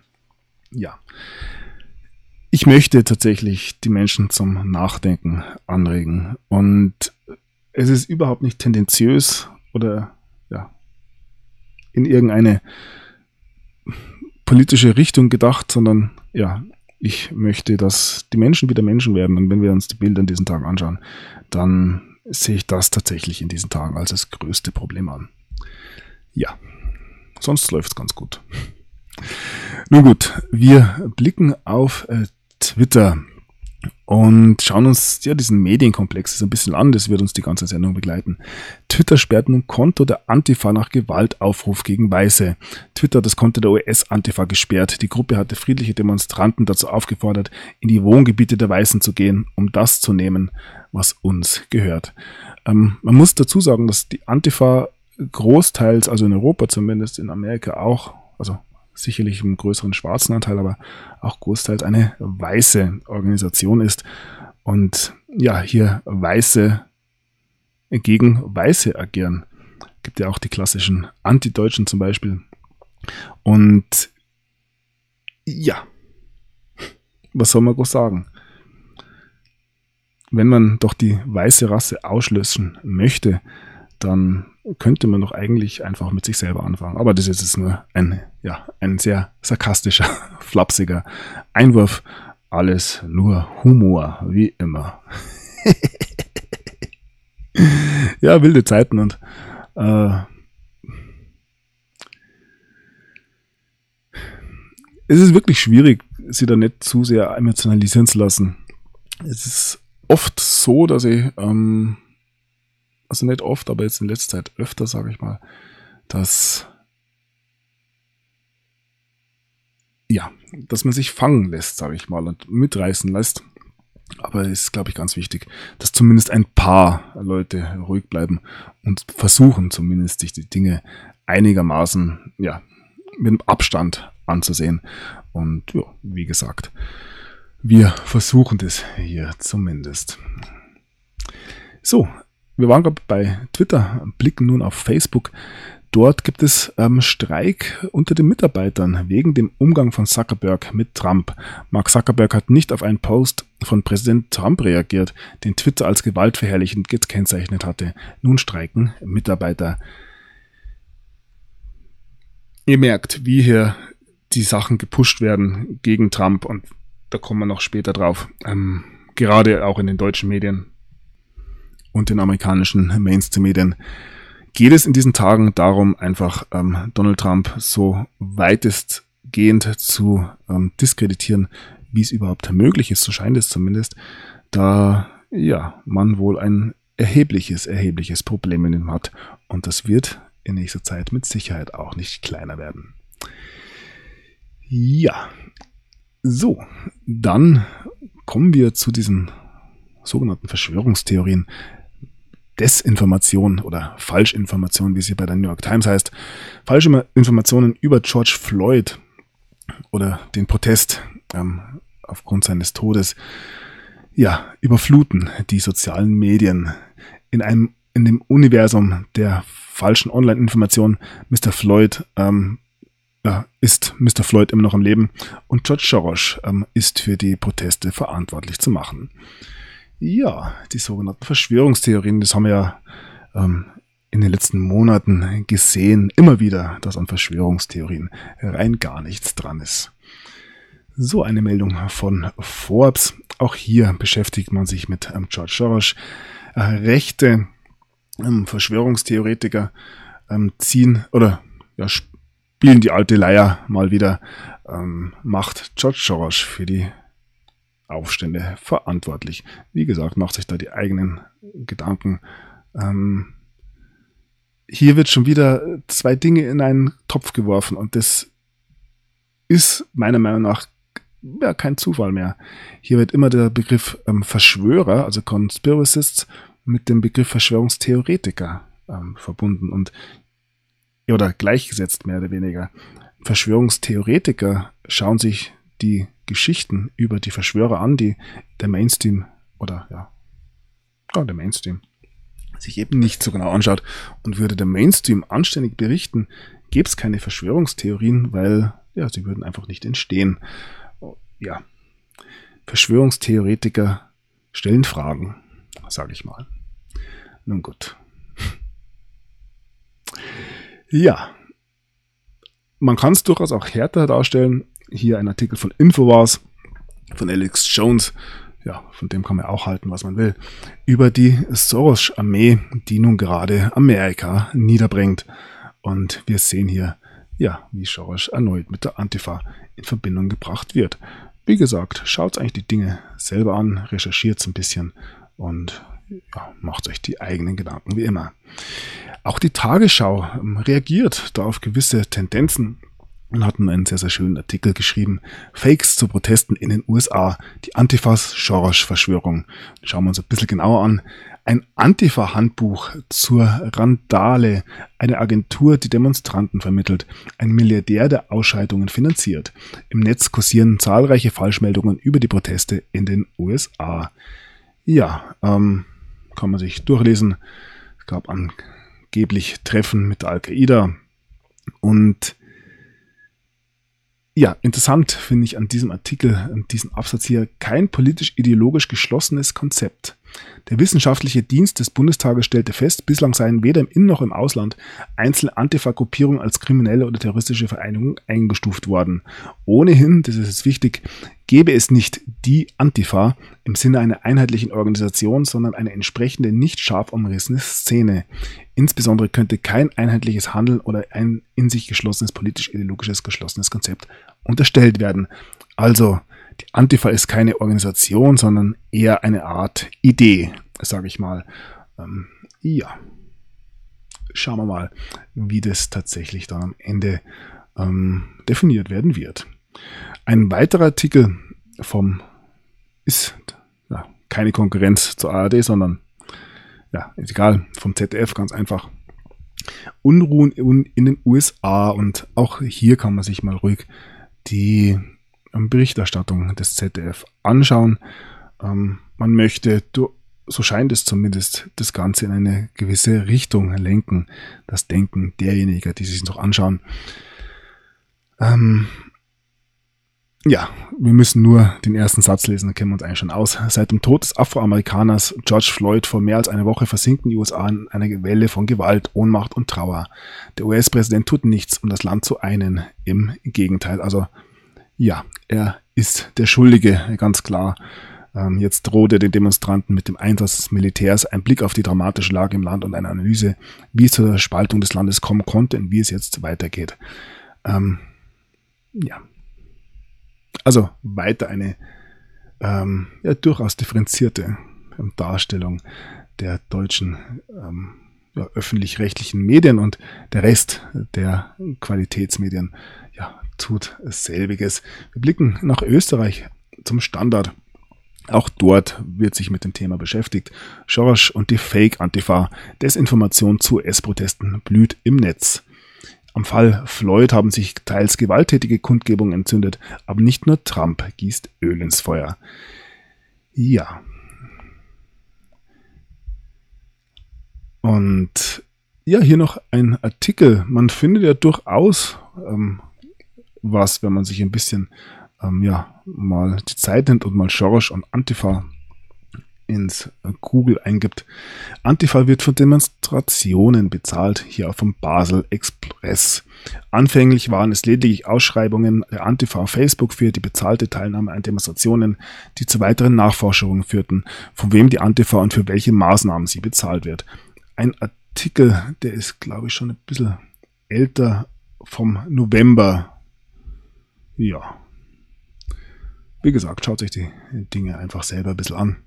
Ich möchte tatsächlich die Menschen zum Nachdenken anregen und es ist überhaupt nicht tendenziös oder in irgendeine politische Richtung gedacht, sondern ich möchte, dass die Menschen wieder Menschen werden, und wenn wir uns die Bilder in diesen Tagen anschauen, dann sehe ich das tatsächlich in diesen Tagen als das größte Problem an. Sonst läuft es ganz gut. Nun gut, wir blicken auf Twitter und schauen uns diesen Medienkomplex ein bisschen an. Das wird uns die ganze Sendung begleiten. Twitter sperrt nun Konto der Antifa nach Gewaltaufruf gegen Weiße. Twitter hat das Konto der US-Antifa gesperrt. Die Gruppe hatte friedliche Demonstranten dazu aufgefordert, in die Wohngebiete der Weißen zu gehen, um das zu nehmen, was uns gehört. Man muss dazu sagen, dass die Antifa großteils, also in Europa zumindest, in Amerika auch, also sicherlich einen größeren schwarzen Anteil, aber auch großteils eine weiße Organisation ist und hier Weiße gegen Weiße agieren. Gibt ja auch die klassischen Antideutschen zum Beispiel. Und was soll man groß sagen? Wenn man doch die weiße Rasse auslöschen möchte, dann könnte man doch eigentlich einfach mit sich selber anfangen. Aber das ist jetzt nur ein sehr sarkastischer, flapsiger Einwurf. alles nur Humor, wie immer. Ja, wilde Zeiten und es ist wirklich schwierig, sie da nicht zu sehr emotionalisieren zu lassen. Es ist oft so, dass ich, also nicht oft, aber jetzt in letzter Zeit öfter, sage ich mal, dass man sich fangen lässt, sage ich mal, und mitreißen lässt. Aber es ist, glaube ich, ganz wichtig, dass zumindest ein paar Leute ruhig bleiben und versuchen zumindest, sich die Dinge einigermaßen, mit dem Abstand anzusehen. Und ja, wie gesagt, wir versuchen das hier zumindest. So, wir waren gerade bei Twitter, blicken nun auf Facebook. Dort gibt es Streik unter den Mitarbeitern wegen dem Umgang von Zuckerberg mit Trump. Mark Zuckerberg hat nicht auf einen Post von Präsident Trump reagiert, den Twitter als gewaltverherrlichend gekennzeichnet hatte. Nun streiken Mitarbeiter. Ihr merkt, wie hier die Sachen gepusht werden gegen Trump, und da kommen wir noch später drauf. Gerade auch in den deutschen Medien und den amerikanischen Mainstream-Medien geht es in diesen Tagen darum, einfach Donald Trump so weitestgehend zu diskreditieren, wie es überhaupt möglich ist, so scheint es zumindest, da man wohl ein erhebliches Problem mit ihm hat, und das wird in nächster Zeit mit Sicherheit auch nicht kleiner werden. Ja, so, dann kommen wir zu diesen sogenannten Verschwörungstheorien. Desinformation oder Falschinformation, wie es hier bei der New York Times heißt. Falsche Informationen über George Floyd oder den Protest aufgrund seines Todes, überfluten die sozialen Medien in dem Universum der falschen Online-Informationen. Mr. Floyd ist Mr. Floyd immer noch am Leben, und George Soros ist für die Proteste verantwortlich zu machen. Ja, die sogenannten Verschwörungstheorien, das haben wir ja in den letzten Monaten gesehen, immer wieder, dass an Verschwörungstheorien rein gar nichts dran ist. So, eine Meldung von Forbes. Auch hier beschäftigt man sich mit George Soros. Rechte Verschwörungstheoretiker spielen die alte Leier mal wieder, macht George Soros für die Aufstände verantwortlich. Wie gesagt, macht sich da die eigenen Gedanken. Hier wird schon wieder zwei Dinge in einen Topf geworfen, und das ist meiner Meinung nach kein Zufall mehr. Hier wird immer der Begriff Verschwörer, also Conspiracists, mit dem Begriff Verschwörungstheoretiker verbunden oder gleichgesetzt, mehr oder weniger. Verschwörungstheoretiker schauen sich die Geschichten über die Verschwörer an, die der Mainstream der Mainstream sich eben nicht so genau anschaut. Und würde der Mainstream anständig berichten, gäbe es keine Verschwörungstheorien, weil sie würden einfach nicht entstehen. Ja, Verschwörungstheoretiker stellen Fragen, sage ich mal. Nun gut. Ja, man kann es durchaus auch härter darstellen. Hier ein Artikel von Infowars, von Alex Jones, von dem kann man auch halten, was man will, über die Soros-Armee, die nun gerade Amerika niederbringt. Und wir sehen hier, wie Soros erneut mit der Antifa in Verbindung gebracht wird. Wie gesagt, schaut eigentlich die Dinge selber an, recherchiert ein bisschen und macht euch die eigenen Gedanken wie immer. Auch die Tagesschau reagiert da auf gewisse Tendenzen und hatten einen sehr, sehr schönen Artikel geschrieben. Fakes zu Protesten in den USA. Die Antifa-Soros-Verschwörung. Schauen wir uns ein bisschen genauer an. Ein Antifa-Handbuch zur Randale. Eine Agentur, die Demonstranten vermittelt. Ein Milliardär, der Ausschreitungen finanziert. Im Netz kursieren zahlreiche Falschmeldungen über die Proteste in den USA. Kann man sich durchlesen. Es gab angeblich Treffen mit der Al-Qaida. Und interessant finde ich an diesem Artikel, an diesem Absatz hier, kein politisch-ideologisch geschlossenes Konzept. Der wissenschaftliche Dienst des Bundestages stellte fest, bislang seien weder im In- noch im Ausland einzelne Antifa-Gruppierungen als kriminelle oder terroristische Vereinigungen eingestuft worden. Ohnehin, das ist jetzt wichtig, gäbe es nicht die Antifa im Sinne einer einheitlichen Organisation, sondern eine entsprechende nicht scharf umrissene Szene. Insbesondere könnte kein einheitliches Handeln oder ein in sich geschlossenes, politisch-ideologisches geschlossenes Konzept unterstellt werden. Also, die Antifa ist keine Organisation, sondern eher eine Art Idee, sage ich mal. Ja, schauen wir mal, wie das tatsächlich dann am Ende definiert werden wird. Ein weiterer Artikel ist keine Konkurrenz zur ARD, sondern ist egal, vom ZDF, ganz einfach. Unruhen in den USA, und auch hier kann man sich mal ruhig die Berichterstattung des ZDF anschauen. Man möchte, so scheint es zumindest, das Ganze in eine gewisse Richtung lenken. Das Denken derjenigen, die sich noch anschauen. Wir müssen nur den ersten Satz lesen, dann kennen wir uns eigentlich schon aus. Seit dem Tod des Afroamerikaners George Floyd vor mehr als einer Woche versinken die USA in einer Welle von Gewalt, Ohnmacht und Trauer. Der US-Präsident tut nichts, um das Land zu einen. Im Gegenteil, er ist der Schuldige, ganz klar. Jetzt droht er den Demonstranten mit dem Einsatz des Militärs. Ein Blick auf die dramatische Lage im Land und eine Analyse, wie es zur Spaltung des Landes kommen konnte und wie es jetzt weitergeht. Also weiter eine durchaus differenzierte Darstellung der deutschen öffentlich-rechtlichen Medien, und der Rest der Qualitätsmedien tut selbiges. Wir blicken nach Österreich zum Standard. Auch dort wird sich mit dem Thema beschäftigt. Schorsch und die Fake-Antifa. Desinformation zu US-Protesten blüht im Netz. Am Fall Floyd haben sich teils gewalttätige Kundgebungen entzündet, aber nicht nur Trump gießt Öl ins Feuer. Ja. Und hier noch ein Artikel. Man findet ja durchaus was, wenn man sich ein bisschen mal die Zeit nimmt und mal Schorsch und Antifa ins Google eingibt. Antifa wird für Demonstrationen bezahlt, hier auch vom Basel Express. Anfänglich waren es lediglich Ausschreibungen der Antifa auf Facebook für die bezahlte Teilnahme an Demonstrationen, die zu weiteren Nachforschungen führten, von wem die Antifa und für welche Maßnahmen sie bezahlt wird. Ein Artikel, der ist, glaube ich, schon ein bisschen älter, vom November. Ja. Wie gesagt, schaut euch die Dinge einfach selber ein bisschen an.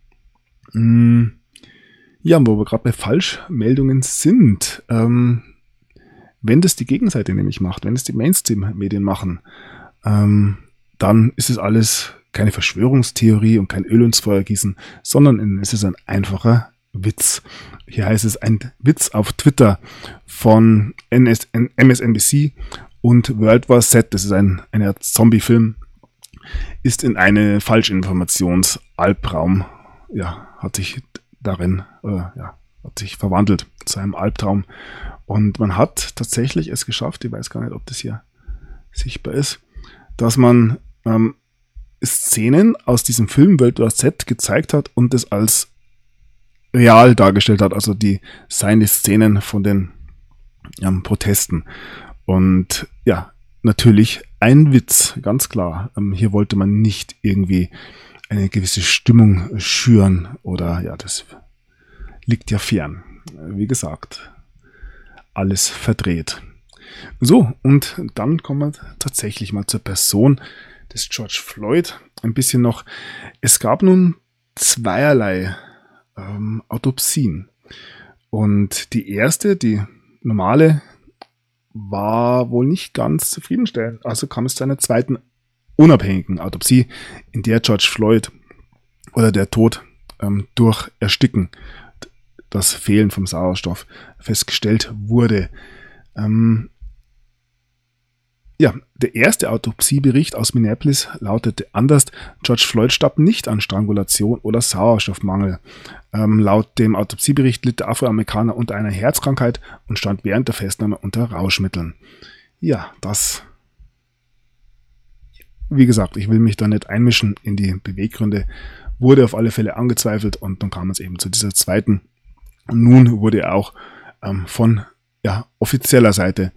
Wo wir gerade bei Falschmeldungen sind. Wenn das die Gegenseite nämlich macht, wenn es die Mainstream-Medien machen, dann ist es alles keine Verschwörungstheorie und kein Öl ins Feuer gießen, sondern es ist ein einfacher Witz. Hier heißt es, ein Witz auf Twitter von MSNBC und World War Z, das ist ein Zombie-Film, ist in eine Falschinformations-Albtraum, hat sich verwandelt zu einem Albtraum. Und man hat tatsächlich es geschafft, ich weiß gar nicht, ob das hier sichtbar ist, dass man Szenen aus diesem Film World War Z gezeigt hat und es als real dargestellt hat, also seine Szenen von den Protesten. Und natürlich ein Witz, ganz klar. Hier wollte man nicht irgendwie eine gewisse Stimmung schüren oder das liegt ja fern. Wie gesagt, alles verdreht. So, und dann kommen wir tatsächlich mal zur Person des George Floyd. Ein bisschen noch. Es gab nun zweierlei Autopsien. Und die erste, die normale, war wohl nicht ganz zufriedenstellend. Also kam es zu einer zweiten unabhängigen Autopsie, in der George Floyd oder der Tod durch Ersticken, das Fehlen vom Sauerstoff, festgestellt wurde. Der erste Autopsiebericht aus Minneapolis lautete anders: George Floyd starb nicht an Strangulation oder Sauerstoffmangel. Laut dem Autopsiebericht litt der Afroamerikaner unter einer Herzkrankheit und stand während der Festnahme unter Rauschmitteln. Wie gesagt, ich will mich da nicht einmischen in die Beweggründe, wurde auf alle Fälle angezweifelt und dann kam es eben zu dieser zweiten. Nun wurde er auch von offizieller Seite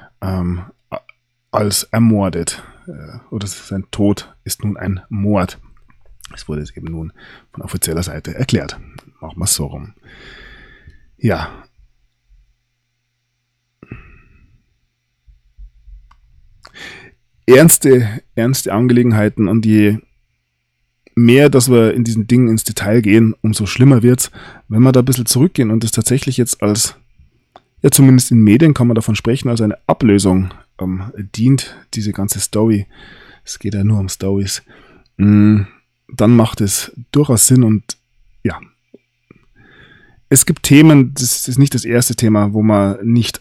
als ermordet. Oder sein Tod ist nun ein Mord. Es wurde eben nun von offizieller Seite erklärt. Machen wir es so rum. Ja. Ernste Angelegenheiten, und je mehr, dass wir in diesen Dingen ins Detail gehen, umso schlimmer wird's, wenn wir da ein bisschen zurückgehen und es tatsächlich jetzt als, zumindest in Medien kann man davon sprechen, als eine Ablösung dient, diese ganze Story. Es geht ja nur um Stories. Dann macht es durchaus Sinn, und ja, es gibt Themen, das ist nicht das erste Thema, wo man nicht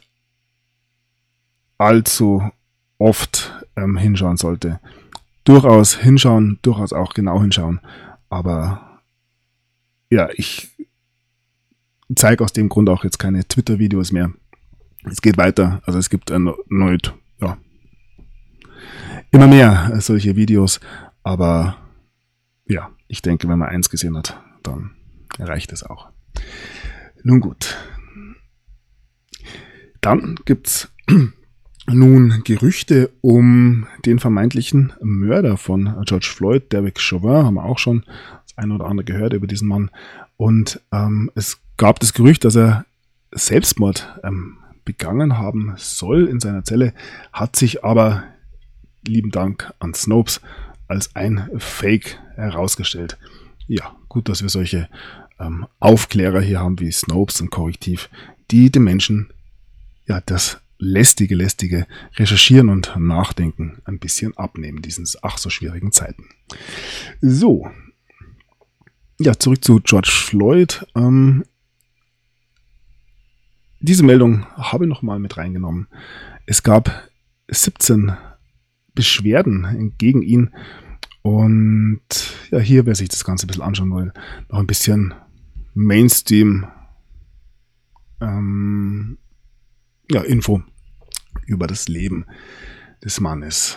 allzu oft hinschauen sollte. Durchaus hinschauen, durchaus auch genau hinschauen, aber ja, ich zeige aus dem Grund auch jetzt keine Twitter-Videos mehr. Es geht weiter, also es gibt erneut, immer mehr solche Videos, aber ja, ich denke, wenn man eins gesehen hat, dann reicht es auch. Nun gut. Dann gibt's nun Gerüchte um den vermeintlichen Mörder von George Floyd, Derek Chauvin, haben wir auch schon das eine oder andere gehört über diesen Mann. Und es gab das Gerücht, dass er Selbstmord begangen haben soll in seiner Zelle, hat sich aber, lieben Dank an Snopes, als ein Fake herausgestellt. Ja, gut, dass wir solche Aufklärer hier haben wie Snopes und Korrektiv, die den Menschen das lästige Recherchieren und Nachdenken ein bisschen abnehmen, diesen ach so schwierigen Zeiten. So, zurück zu George Floyd. Diese Meldung habe ich nochmal mit reingenommen. Es gab 17 Beschwerden gegen ihn, und hier, wer sich das Ganze ein bisschen anschauen will, noch ein bisschen Mainstream Info über das Leben des Mannes.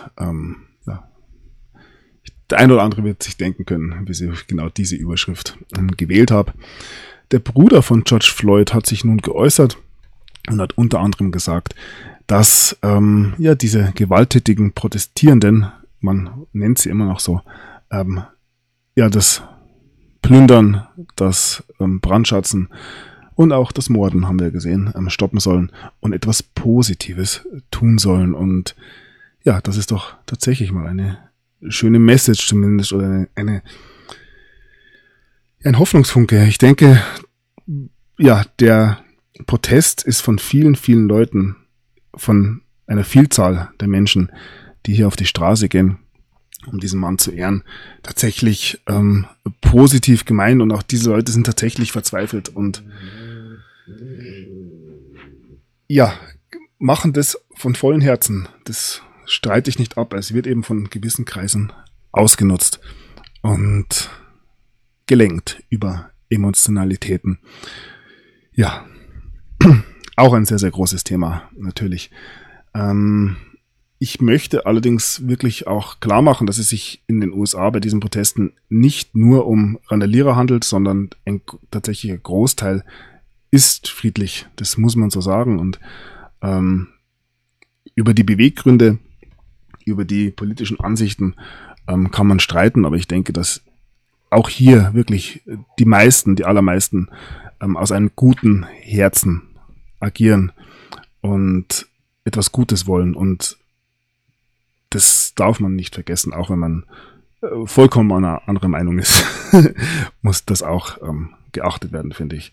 Der eine oder andere wird sich denken können, wie ich genau diese Überschrift gewählt habe. Der Bruder von George Floyd hat sich nun geäußert und hat unter anderem gesagt, dass diese gewalttätigen Protestierenden, man nennt sie immer noch so, das Plündern, das Brandschatzen und auch das Morden, haben wir gesehen, stoppen sollen und etwas Positives tun sollen. Und ja, das ist doch tatsächlich mal eine schöne Message zumindest, oder ein Hoffnungsfunke. Ich denke, der Protest ist von vielen, vielen Leuten, von einer Vielzahl der Menschen, die hier auf die Straße gehen, um diesen Mann zu ehren, tatsächlich positiv gemeint, und auch diese Leute sind tatsächlich verzweifelt und machen das von vollem Herzen. Das streite ich nicht ab. Es wird eben von gewissen Kreisen ausgenutzt und gelenkt über Emotionalitäten. Ja, auch ein sehr, sehr großes Thema, natürlich. Ich möchte allerdings wirklich auch klar machen, dass es sich in den USA bei diesen Protesten nicht nur um Randalierer handelt, sondern ein tatsächlicher Großteil ist friedlich. Das muss man so sagen. Und über die Beweggründe, über die politischen Ansichten kann man streiten, aber ich denke, dass auch hier wirklich die allermeisten aus einem guten Herzen agieren und etwas Gutes wollen, und das darf man nicht vergessen, auch wenn man vollkommen einer anderen Meinung ist, muss das auch geachtet werden, finde ich.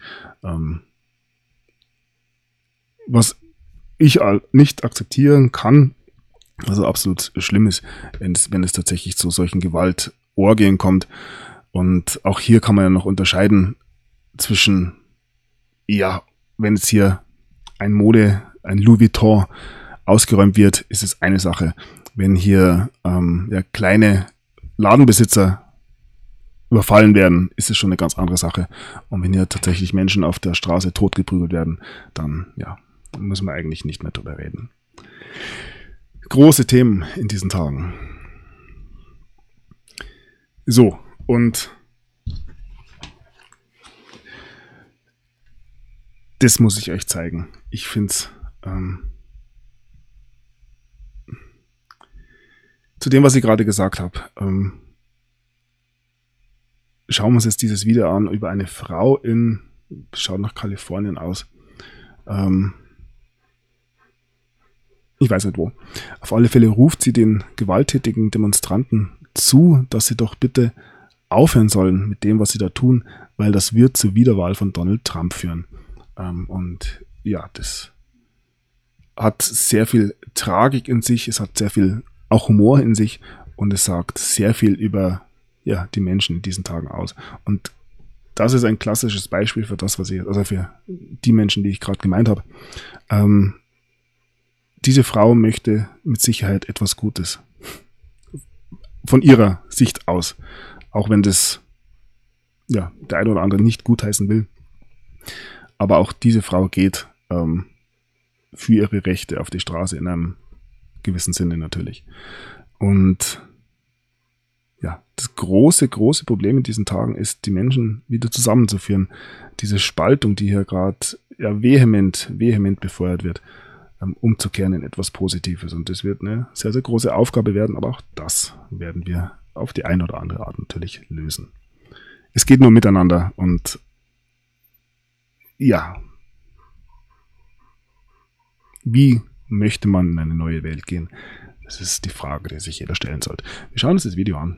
Was ich nicht akzeptieren kann, also absolut schlimm ist, wenn es tatsächlich zu solchen Gewaltorgien kommt. Und auch hier kann man ja noch unterscheiden zwischen, wenn es hier ein Louis Vuitton ausgeräumt wird, ist es eine Sache. Wenn hier kleine Ladenbesitzer überfallen werden, ist es schon eine ganz andere Sache. Und wenn hier tatsächlich Menschen auf der Straße totgeprügelt werden, dann müssen wir eigentlich nicht mehr drüber reden. Große Themen in diesen Tagen. So, und das muss ich euch zeigen. Ich finde es zu dem, was ich gerade gesagt habe. Schauen wir uns jetzt dieses Video an über eine Frau schaut nach Kalifornien aus. Ich weiß nicht wo. Auf alle Fälle ruft sie den gewalttätigen Demonstranten zu, dass sie doch bitte aufhören sollen mit dem, was sie da tun, weil das wird zur Wiederwahl von Donald Trump führen. Und ja, das hat sehr viel Tragik in sich, es hat sehr viel auch Humor in sich und es sagt sehr viel über die Menschen in diesen Tagen aus. Und das ist ein klassisches Beispiel für das, für die Menschen, die ich gerade gemeint habe. Diese Frau möchte mit Sicherheit etwas Gutes. Von ihrer Sicht aus. Auch wenn das der eine oder andere nicht gutheißen will. Aber auch diese Frau geht für ihre Rechte auf die Straße in einem gewissen Sinne natürlich. Und das große Problem in diesen Tagen ist, die Menschen wieder zusammenzuführen. Diese Spaltung, die hier gerade vehement befeuert wird, umzukehren in etwas Positives. Und das wird eine sehr, sehr große Aufgabe werden, aber auch das werden wir auf die eine oder andere Art natürlich lösen. Es geht nur miteinander und wie möchte man in eine neue Welt gehen? Das ist die Frage, die sich jeder stellen sollte. Wir schauen uns das Video an.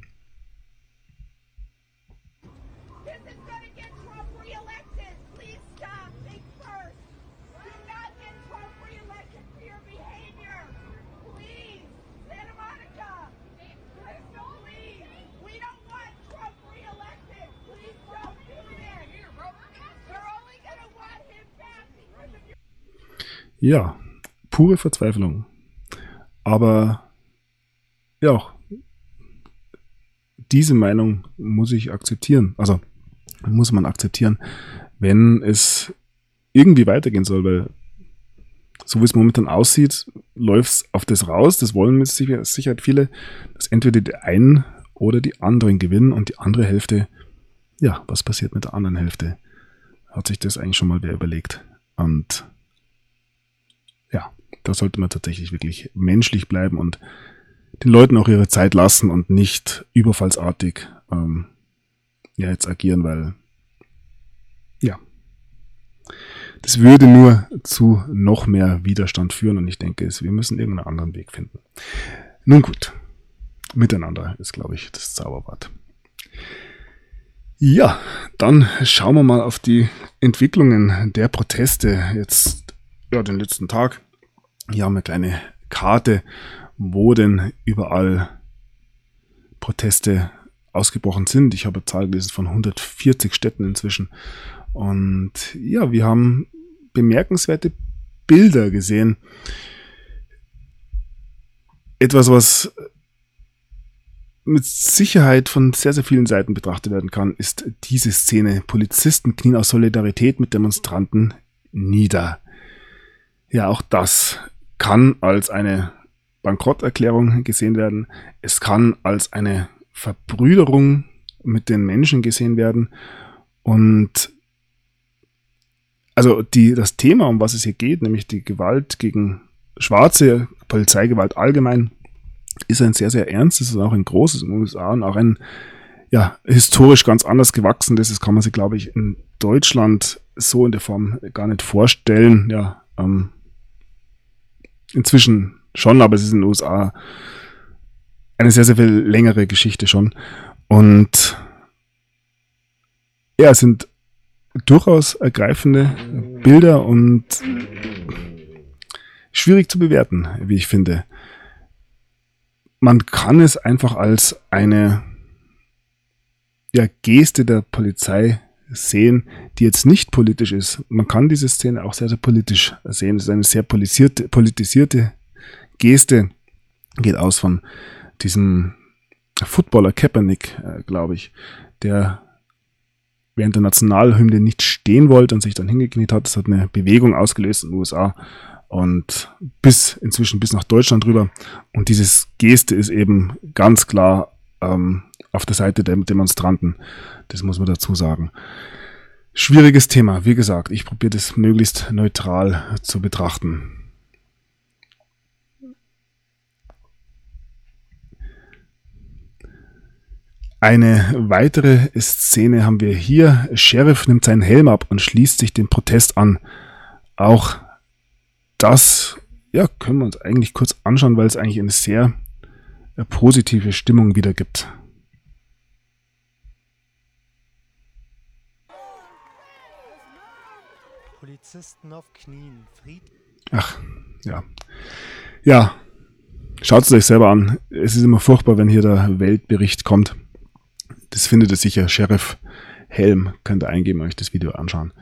Ja, pure Verzweiflung. Aber auch diese Meinung muss ich akzeptieren. Also muss man akzeptieren, wenn es irgendwie weitergehen soll, weil so wie es momentan aussieht, läuft es auf das raus. Das wollen mit Sicherheit viele, dass entweder die einen oder die anderen gewinnen und die andere Hälfte, was passiert mit der anderen Hälfte? Hat sich das eigentlich schon mal wer überlegt? Und da sollte man tatsächlich wirklich menschlich bleiben und den Leuten auch ihre Zeit lassen und nicht überfallsartig jetzt agieren, weil das würde nur zu noch mehr Widerstand führen und ich denke, wir müssen irgendeinen anderen Weg finden. Nun gut, miteinander ist, glaube ich, das Zauberwort. Ja, dann schauen wir mal auf die Entwicklungen der Proteste jetzt den letzten Tag. Hier haben wir eine kleine Karte, wo denn überall Proteste ausgebrochen sind. Ich habe Zahlen gelesen von 140 Städten inzwischen. Und wir haben bemerkenswerte Bilder gesehen. Etwas, was mit Sicherheit von sehr, sehr vielen Seiten betrachtet werden kann, ist diese Szene. Polizisten knien aus Solidarität mit Demonstranten nieder. Ja, auch das kann als eine Bankrotterklärung gesehen werden. Es kann als eine Verbrüderung mit den Menschen gesehen werden. Und also das Thema, um was es hier geht, nämlich die Gewalt gegen Schwarze, Polizeigewalt allgemein, ist ein sehr, sehr ernstes und auch ein großes in den USA und auch ein historisch ganz anders gewachsenes. Das kann man sich, glaube ich, in Deutschland so in der Form gar nicht vorstellen. Inzwischen schon, aber es ist in den USA eine sehr, sehr viel längere Geschichte schon. Und es sind durchaus ergreifende Bilder und schwierig zu bewerten, wie ich finde. Man kann es einfach als eine Geste der Polizei sehen, die jetzt nicht politisch ist. Man kann diese Szene auch sehr, sehr politisch sehen. Es ist eine sehr politisierte Geste. Geht aus von diesem Footballer Kaepernick, glaube ich, der während der Nationalhymne nicht stehen wollte und sich dann hingekniet hat. Das hat eine Bewegung ausgelöst in den USA und inzwischen bis nach Deutschland rüber. Und diese Geste ist eben ganz klar auf der Seite der Demonstranten. Das muss man dazu sagen. Schwieriges Thema. Wie gesagt, ich probiere das möglichst neutral zu betrachten. Eine weitere Szene haben wir hier. Sheriff nimmt seinen Helm ab und schließt sich dem Protest an. Auch das, ja, können wir uns eigentlich kurz anschauen, weil es eigentlich eine sehr positive Stimmung wiedergibt. Polizisten auf Knien. Ach, ja. Ja, schaut es euch selber an. Es ist immer furchtbar, wenn hier der Weltbericht kommt. Das findet ihr sicher. Sheriff Helm könnt ihr eingeben und euch das Video anschauen.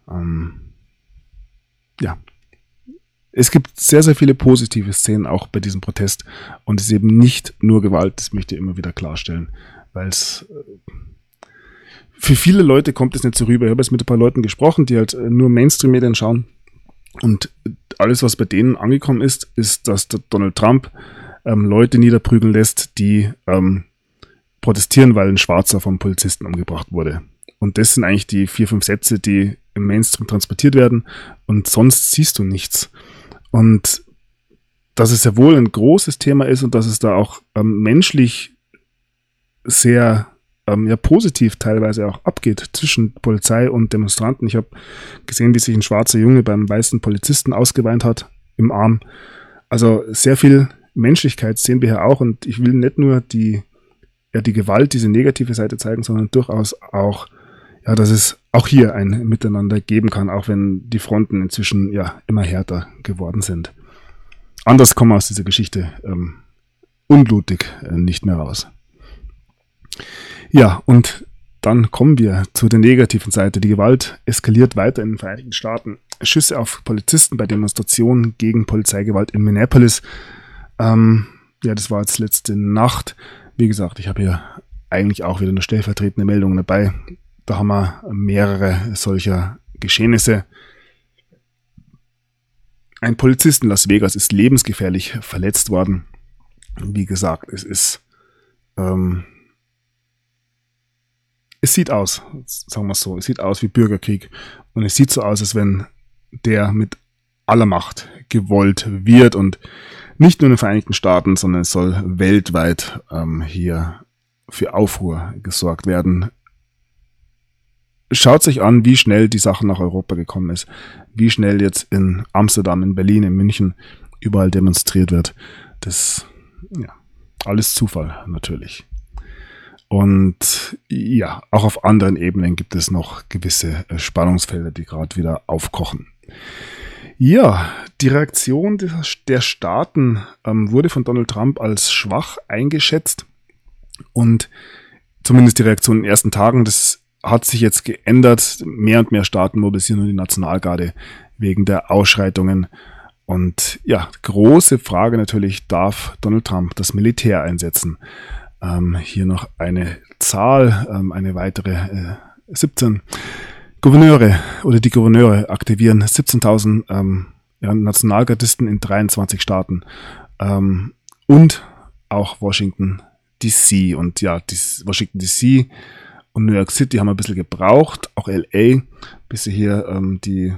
Ja. Es gibt sehr, sehr viele positive Szenen auch bei diesem Protest. Und es ist eben nicht nur Gewalt, das möchte ich immer wieder klarstellen. Weil es für viele Leute kommt es nicht so rüber. Ich habe jetzt mit ein paar Leuten gesprochen, die halt nur Mainstream-Medien schauen. Und alles, was bei denen angekommen ist, ist, dass der Donald Trump Leute niederprügeln lässt, die protestieren, weil ein Schwarzer vom Polizisten umgebracht wurde. Und das sind eigentlich die 4, 5 Sätze, die im Mainstream transportiert werden. Und sonst siehst du nichts. Und dass es ja wohl ein großes Thema ist und dass es da auch menschlich sehr positiv teilweise auch abgeht zwischen Polizei und Demonstranten. Ich habe gesehen, wie sich ein schwarzer Junge beim weißen Polizisten ausgeweint hat im Arm. Also sehr viel Menschlichkeit sehen wir hier auch und ich will nicht nur die Gewalt, diese negative Seite zeigen, sondern durchaus auch, ja, dass es auch hier ein Miteinander geben kann, auch wenn die Fronten inzwischen ja immer härter geworden sind. Anders kommen wir aus dieser Geschichte unblutig nicht mehr raus. Ja, und dann kommen wir zu der negativen Seite. Die Gewalt eskaliert weiter in den Vereinigten Staaten. Schüsse auf Polizisten bei Demonstrationen gegen Polizeigewalt in Minneapolis. Das war jetzt letzte Nacht. Wie gesagt, ich habe hier eigentlich auch wieder eine stellvertretende Meldung dabei. Da haben wir mehrere solcher Geschehnisse. Ein Polizist in Las Vegas ist lebensgefährlich verletzt worden. Wie gesagt, es sieht aus, sagen wir es so, es sieht aus wie Bürgerkrieg. Und es sieht so aus, als wenn der mit aller Macht gewollt wird und nicht nur in den Vereinigten Staaten, sondern es soll weltweit hier für Aufruhr gesorgt werden. Schaut sich an, wie schnell die Sache nach Europa gekommen ist, wie schnell jetzt in Amsterdam, in Berlin, in München überall demonstriert wird. Das, ja, alles Zufall natürlich. Und ja, auch auf anderen Ebenen gibt es noch gewisse Spannungsfelder, die gerade wieder aufkochen. Ja, die Reaktion der Staaten wurde von Donald Trump als schwach eingeschätzt. Und zumindest die Reaktion in den ersten Tagen, das hat sich jetzt geändert. Mehr und mehr Staaten mobilisieren nur die Nationalgarde wegen der Ausschreitungen. Und ja, große Frage natürlich, darf Donald Trump das Militär einsetzen? Hier noch eine Zahl, eine weitere 17 Gouverneure oder die Gouverneure aktivieren 17.000 Nationalgardisten in 23 Staaten und auch Washington DC. Und ja, Washington DC und New York City haben ein bisschen gebraucht, auch LA, bis sie hier die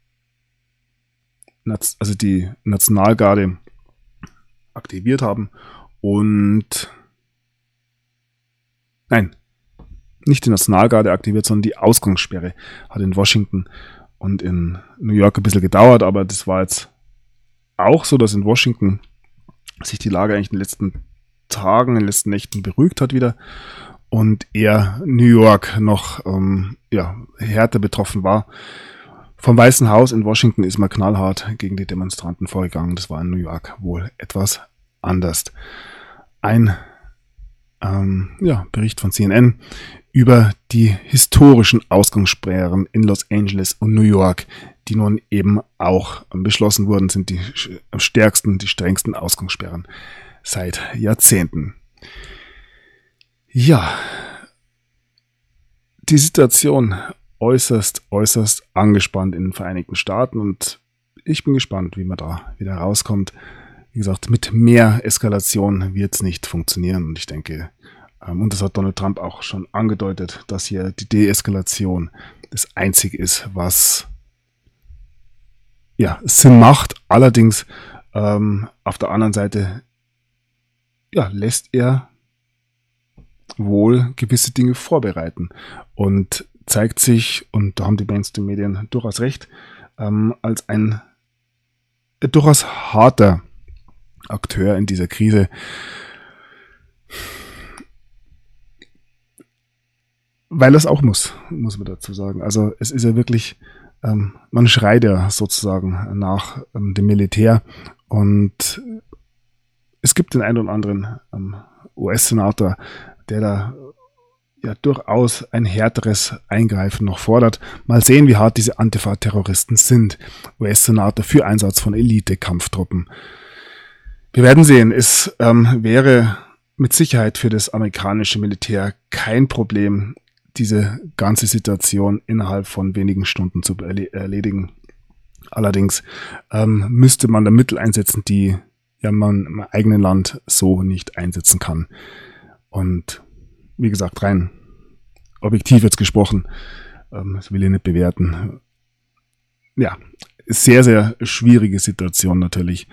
Nationalgarde aktiviert haben. Und nein, nicht die Nationalgarde aktiviert, sondern die Ausgangssperre hat in Washington und in New York ein bisschen gedauert, aber das war jetzt auch so, dass in Washington sich die Lage eigentlich in den letzten Tagen, in den letzten Nächten beruhigt hat wieder und eher New York noch härter betroffen war. Vom Weißen Haus in Washington ist man knallhart gegen die Demonstranten vorgegangen. Das war in New York wohl etwas anders. Ein Bericht von CNN über die historischen Ausgangssperren in Los Angeles und New York, die nun eben auch beschlossen wurden, sind die stärksten, die strengsten Ausgangssperren seit Jahrzehnten. Ja, die Situation äußerst angespannt in den Vereinigten Staaten und ich bin gespannt, wie man da wieder rauskommt. Wie gesagt, mit mehr Eskalation wird es nicht funktionieren und ich denke, Und das hat Donald Trump auch schon angedeutet, dass hier die Deeskalation das Einzige ist, was Sinn macht. Allerdings auf der anderen Seite lässt er wohl gewisse Dinge vorbereiten und zeigt sich, und da haben die Mainstream-Medien durchaus recht, als ein durchaus harter Akteur in dieser Krise. Weil das auch muss man dazu sagen. Also es ist ja wirklich, man schreit ja sozusagen nach dem Militär, und es gibt den einen oder anderen US-Senator, der da durchaus ein härteres Eingreifen noch fordert. Mal sehen, wie hart diese Antifa-Terroristen sind. US-Senator für Einsatz von Elite-Kampftruppen. Wir werden sehen. Es wäre mit Sicherheit für das amerikanische Militär kein Problem, diese ganze Situation innerhalb von wenigen Stunden zu erledigen. Allerdings müsste man da Mittel einsetzen, die man im eigenen Land so nicht einsetzen kann. Und wie gesagt, rein objektiv jetzt gesprochen, das will ich nicht bewerten. Ja, sehr, sehr schwierige Situation natürlich.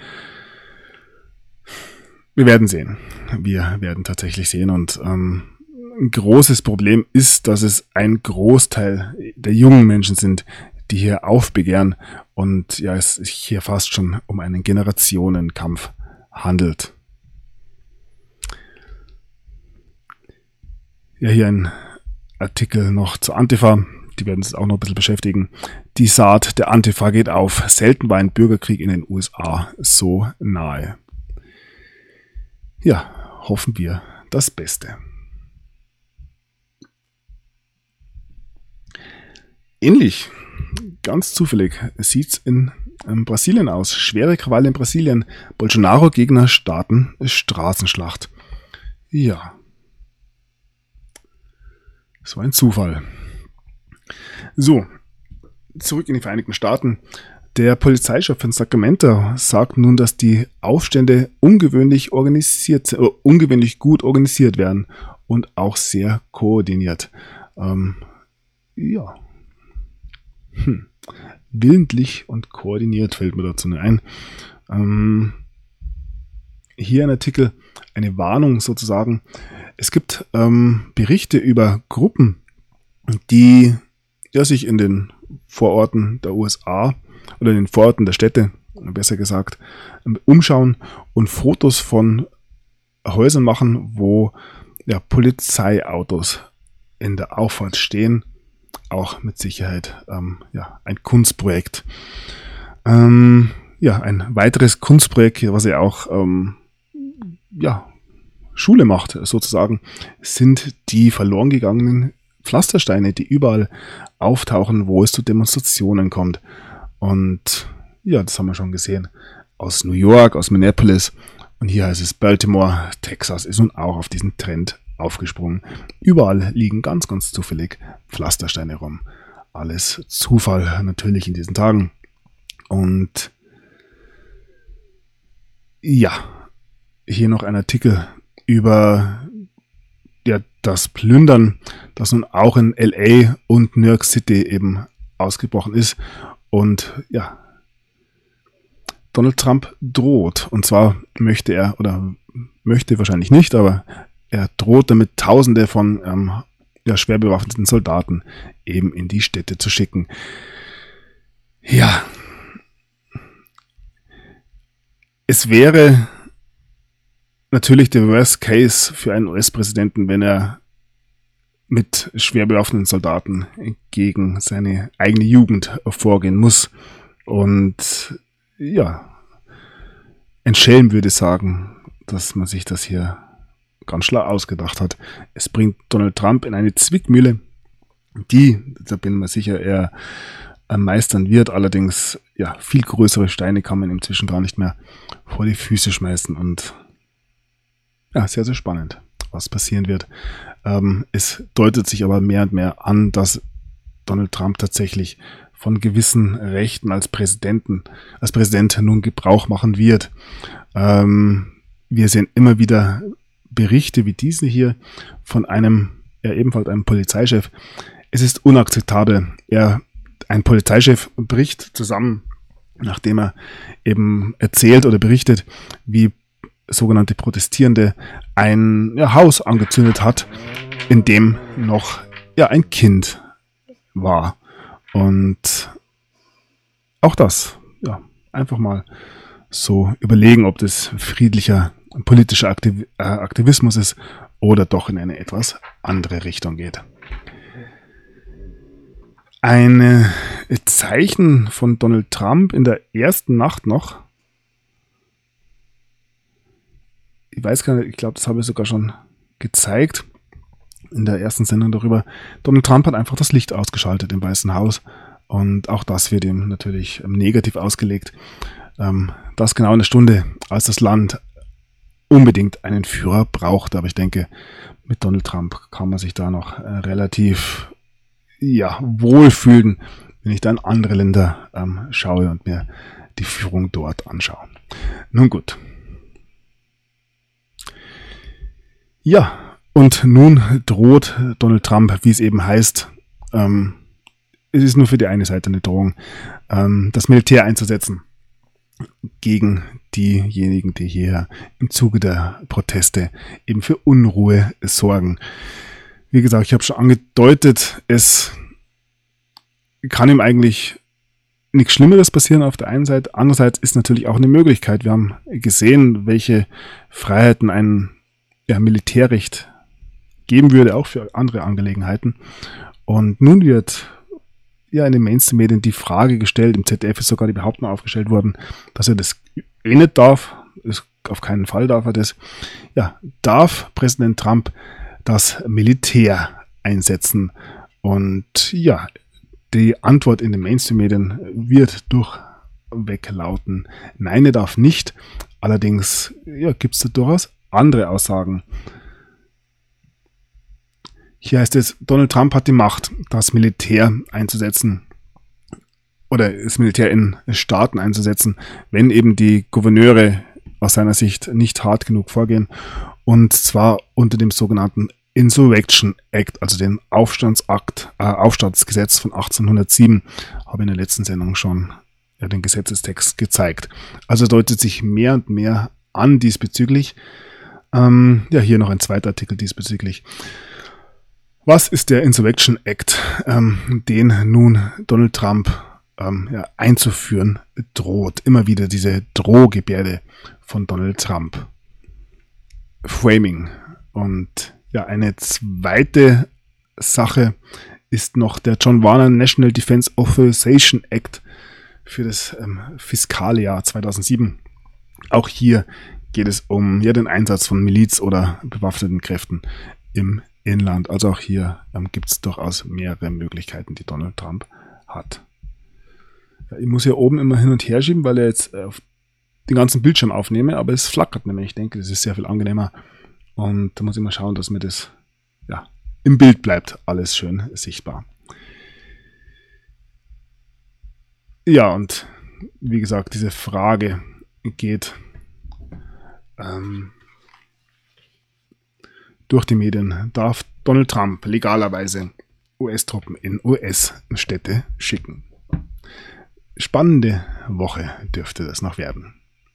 Wir werden sehen. Wir werden tatsächlich sehen, und ein großes Problem ist, dass es ein Großteil der jungen Menschen sind, die hier aufbegehren, und es sich hier fast schon um einen Generationenkampf handelt. Ja, hier ein Artikel noch zur Antifa. Die werden uns auch noch ein bisschen beschäftigen. Die Saat der Antifa geht auf. Selten war ein Bürgerkrieg in den USA so nahe. Ja, hoffen wir das Beste. Ähnlich, ganz zufällig, sieht es in Brasilien aus. Schwere Krawalle in Brasilien. Bolsonaro-Gegner starten Straßenschlacht. Ja. So ein Zufall. So, zurück in die Vereinigten Staaten. Der Polizeichef von Sacramento sagt nun, dass die Aufstände ungewöhnlich gut organisiert werden und auch sehr koordiniert. Willentlich und koordiniert fällt mir dazu ein. Hier ein Artikel, eine Warnung sozusagen. Es gibt Berichte über Gruppen, die sich in den Vororten der USA oder in den Vororten der Städte, besser gesagt, umschauen und Fotos von Häusern machen, wo Polizeiautos in der Auffahrt stehen. Auch mit Sicherheit ein Kunstprojekt. Ein weiteres Kunstprojekt, was ja auch Schule macht, sozusagen, sind die verloren gegangenen Pflastersteine, die überall auftauchen, wo es zu Demonstrationen kommt. Und das haben wir schon gesehen. Aus New York, aus Minneapolis, und hier heißt es Baltimore, Texas ist nun auch auf diesen Trend aufgesprungen. Überall liegen ganz, ganz zufällig Pflastersteine rum. Alles Zufall natürlich in diesen Tagen. Und hier noch ein Artikel über das Plündern, das nun auch in LA und New York City eben ausgebrochen ist. Und Donald Trump droht. Und zwar möchte wahrscheinlich nicht, aber er droht damit, Tausende von schwer bewaffneten Soldaten eben in die Städte zu schicken. Ja. Es wäre natürlich der Worst Case für einen US-Präsidenten, wenn er mit schwer bewaffneten Soldaten gegen seine eigene Jugend vorgehen muss. Und ein Schelm würde sagen, dass man sich das hier ganz schlau ausgedacht hat. Es bringt Donald Trump in eine Zwickmühle, die, da bin ich mir sicher, er meistern wird. Allerdings, viel größere Steine kann man inzwischen gar nicht mehr vor die Füße schmeißen. Und sehr, sehr spannend, was passieren wird. Es deutet sich aber mehr und mehr an, dass Donald Trump tatsächlich von gewissen Rechten als Präsident nun Gebrauch machen wird. Wir sehen immer wieder Berichte wie diese hier von einem, ja ebenfalls einem Polizeichef. Es ist unakzeptabel. Ein Polizeichef bricht zusammen, nachdem er eben erzählt oder berichtet, wie sogenannte Protestierende ein Haus angezündet hat, in dem noch ein Kind war. Und auch das, einfach mal so überlegen, ob das friedlicher politischer Aktivismus ist oder doch in eine etwas andere Richtung geht. Ein Zeichen von Donald Trump in der ersten Nacht noch. Ich weiß gar nicht, ich glaube, das habe ich sogar schon gezeigt in der ersten Sendung darüber. Donald Trump hat einfach das Licht ausgeschaltet im Weißen Haus und auch das wird ihm natürlich negativ ausgelegt. Das genau in der Stunde, als das Land unbedingt einen Führer braucht. Aber ich denke, mit Donald Trump kann man sich da noch relativ wohlfühlen, wenn ich dann andere Länder schaue und mir die Führung dort anschaue. Nun gut. Ja, und nun droht Donald Trump, wie es eben heißt, es ist nur für die eine Seite eine Drohung, das Militär einzusetzen gegen diejenigen, die hier im Zuge der Proteste eben für Unruhe sorgen. Wie gesagt, ich habe schon angedeutet, es kann ihm eigentlich nichts Schlimmeres passieren auf der einen Seite. Andererseits ist natürlich auch eine Möglichkeit. Wir haben gesehen, welche Freiheiten ein Militärrecht geben würde, auch für andere Angelegenheiten. Und nun wird in den Mainstream-Medien die Frage gestellt, im ZDF ist sogar die Behauptung aufgestellt worden, dass er das nicht darf. Auf keinen Fall darf er das. Ja, darf Präsident Trump das Militär einsetzen? Und die Antwort in den Mainstream-Medien wird durchweg lauten, nein, er darf nicht. Allerdings gibt es da durchaus andere Aussagen. Hier heißt es, Donald Trump hat die Macht, das Militär einzusetzen oder das Militär in Staaten einzusetzen, wenn eben die Gouverneure aus seiner Sicht nicht hart genug vorgehen, und zwar unter dem sogenannten Insurrection Act, also den Aufstandsgesetz von 1807, habe ich in der letzten Sendung schon den Gesetzestext gezeigt. Also deutet sich mehr und mehr an diesbezüglich. Hier noch ein zweiter Artikel diesbezüglich. Was ist der Insurrection Act, den nun Donald Trump einzuführen droht? Immer wieder diese Drohgebärde von Donald Trump. Framing. Und eine zweite Sache ist noch der John Warner National Defense Authorization Act für das Fiskaljahr 2007. Auch hier geht es um den Einsatz von Miliz oder bewaffneten Kräften im Inland. Also auch hier gibt es durchaus mehrere Möglichkeiten, die Donald Trump hat. Ich muss hier oben immer hin und her schieben, weil er jetzt auf den ganzen Bildschirm aufnehme, aber es flackert nämlich. Ich denke, das ist sehr viel angenehmer. Und da muss ich mal schauen, dass mir das im Bild bleibt, alles schön sichtbar. Ja, und wie gesagt, diese Frage geht durch die Medien. Darf Donald Trump legalerweise US-Truppen in US-Städte schicken? Spannende Woche dürfte das noch werden.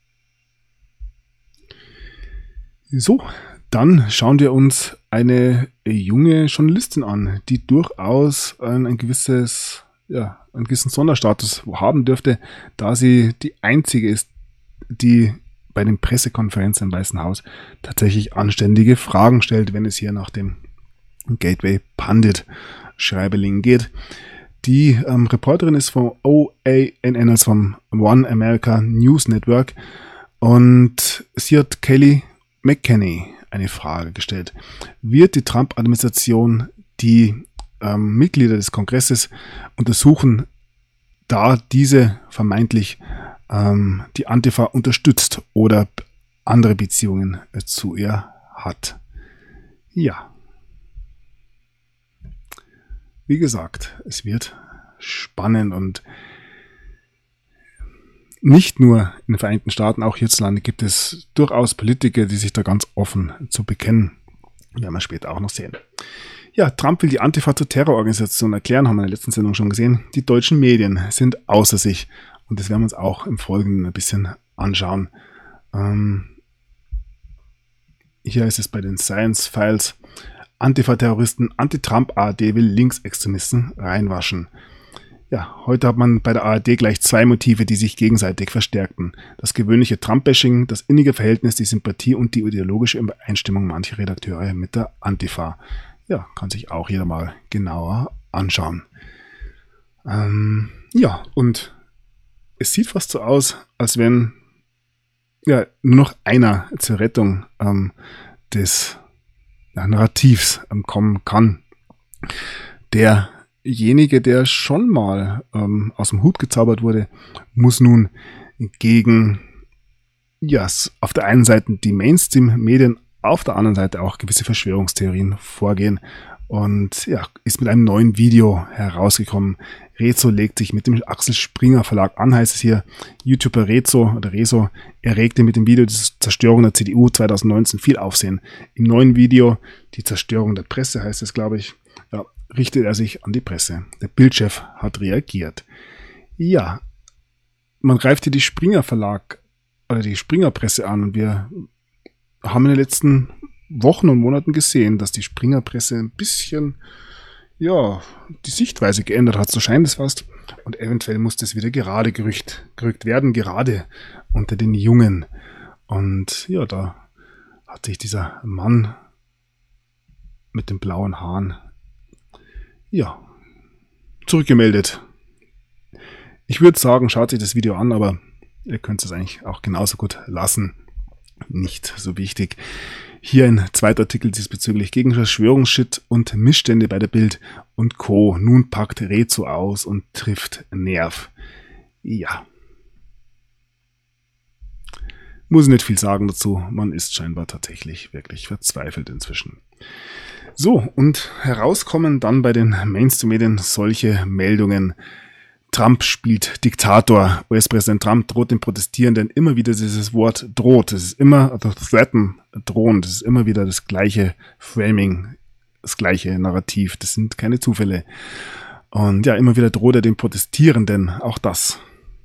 So, dann schauen wir uns eine junge Journalistin an, die durchaus einen gewissen Sonderstatus haben dürfte, da sie die einzige ist, die bei den Pressekonferenzen im Weißen Haus tatsächlich anständige Fragen stellt, wenn es hier nach dem Gateway Pundit Schreiberling geht. Die Reporterin ist vom OANN, also vom One America News Network, und sie hat Kelly McKinney eine Frage gestellt. Wird die Trump-Administration die Mitglieder des Kongresses untersuchen, da diese vermeintlich die Antifa unterstützt oder andere Beziehungen zu ihr hat? Ja. Wie gesagt, es wird spannend und nicht nur in den Vereinigten Staaten, auch hierzulande gibt es durchaus Politiker, die sich da ganz offen zu bekennen. Werden wir später auch noch sehen. Ja, Trump will die Antifa zur Terrororganisation erklären, haben wir in der letzten Sendung schon gesehen. Die deutschen Medien sind außer sich und das werden wir uns auch im Folgenden ein bisschen anschauen. Hier ist es bei den Science Files. Antifa-Terroristen, Anti-Trump-ARD will Linksextremisten reinwaschen. Ja, heute hat man bei der ARD gleich zwei Motive, die sich gegenseitig verstärkten. Das gewöhnliche Trump-Bashing, das innige Verhältnis, die Sympathie und die ideologische Übereinstimmung mancher Redakteure mit der Antifa. Ja, kann sich auch jeder mal genauer anschauen. Ja, und es sieht fast so aus, als wenn ja nur noch einer zur Rettung des Narrativs kommen kann. Derjenige, der schon mal aus dem Hut gezaubert wurde, muss nun gegen auf der einen Seite die Mainstream-Medien, auf der anderen Seite auch gewisse Verschwörungstheorien vorgehen und ja, ist mit einem neuen Video herausgekommen. Rezo legt sich mit dem Axel Springer Verlag an, heißt es hier. YouTuber Rezo erregte mit dem Video die Zerstörung der CDU 2019 viel Aufsehen. Im neuen Video, die Zerstörung der Presse heißt es, glaube ich, ja, richtet er sich an die Presse. Der Bildchef hat reagiert. Ja, man greift hier die Springer Verlag oder die Springer Presse an und wir haben in den letzten Wochen und Monaten gesehen, dass die Springer Presse ein bisschen die Sichtweise geändert hat, so scheint es fast. Und eventuell muss das wieder gerade gerückt werden, gerade unter den Jungen. Und ja, da hat sich dieser Mann mit den blauen Haaren zurückgemeldet. Ich würde sagen, schaut sich das Video an, aber ihr könnt es eigentlich auch genauso gut lassen. Nicht so wichtig. Hier ein zweiter Artikel diesbezüglich gegen Verschwörungsshit und Missstände bei der Bild und Co. Nun packt Rezo aus und trifft Nerv. Ja. Muss nicht viel sagen dazu. Man ist scheinbar tatsächlich wirklich verzweifelt inzwischen. So, und herauskommen dann bei den Mainstream-Medien solche Meldungen. Trump spielt Diktator. US-Präsident Trump droht den Protestierenden immer wieder dieses Wort droht. Das ist immer, also threaten, drohen. Das ist immer wieder das gleiche Framing, das gleiche Narrativ. Das sind keine Zufälle. Und ja, immer wieder droht er den Protestierenden. Auch das,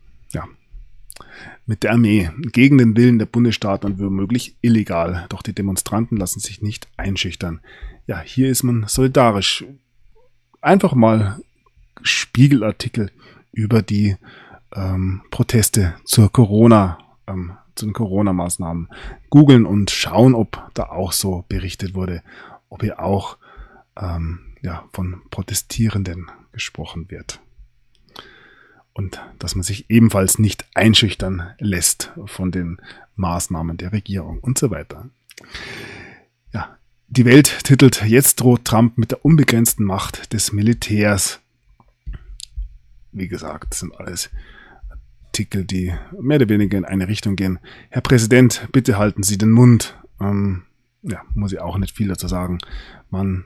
mit der Armee. Gegen den Willen der Bundesstaaten und womöglich illegal. Doch die Demonstranten lassen sich nicht einschüchtern. Ja, hier ist man solidarisch. Einfach mal Spiegelartikel über die Proteste zu den Corona-Maßnahmen googeln und schauen, ob da auch so berichtet wurde, ob hier auch von Protestierenden gesprochen wird. Und dass man sich ebenfalls nicht einschüchtern lässt von den Maßnahmen der Regierung und so weiter. Ja, die Welt titelt, jetzt droht Trump mit der unbegrenzten Macht des Militärs. Wie gesagt, das sind alles Artikel, die mehr oder weniger in eine Richtung gehen. Herr Präsident, bitte halten Sie den Mund. Muss ich auch nicht viel dazu sagen. Man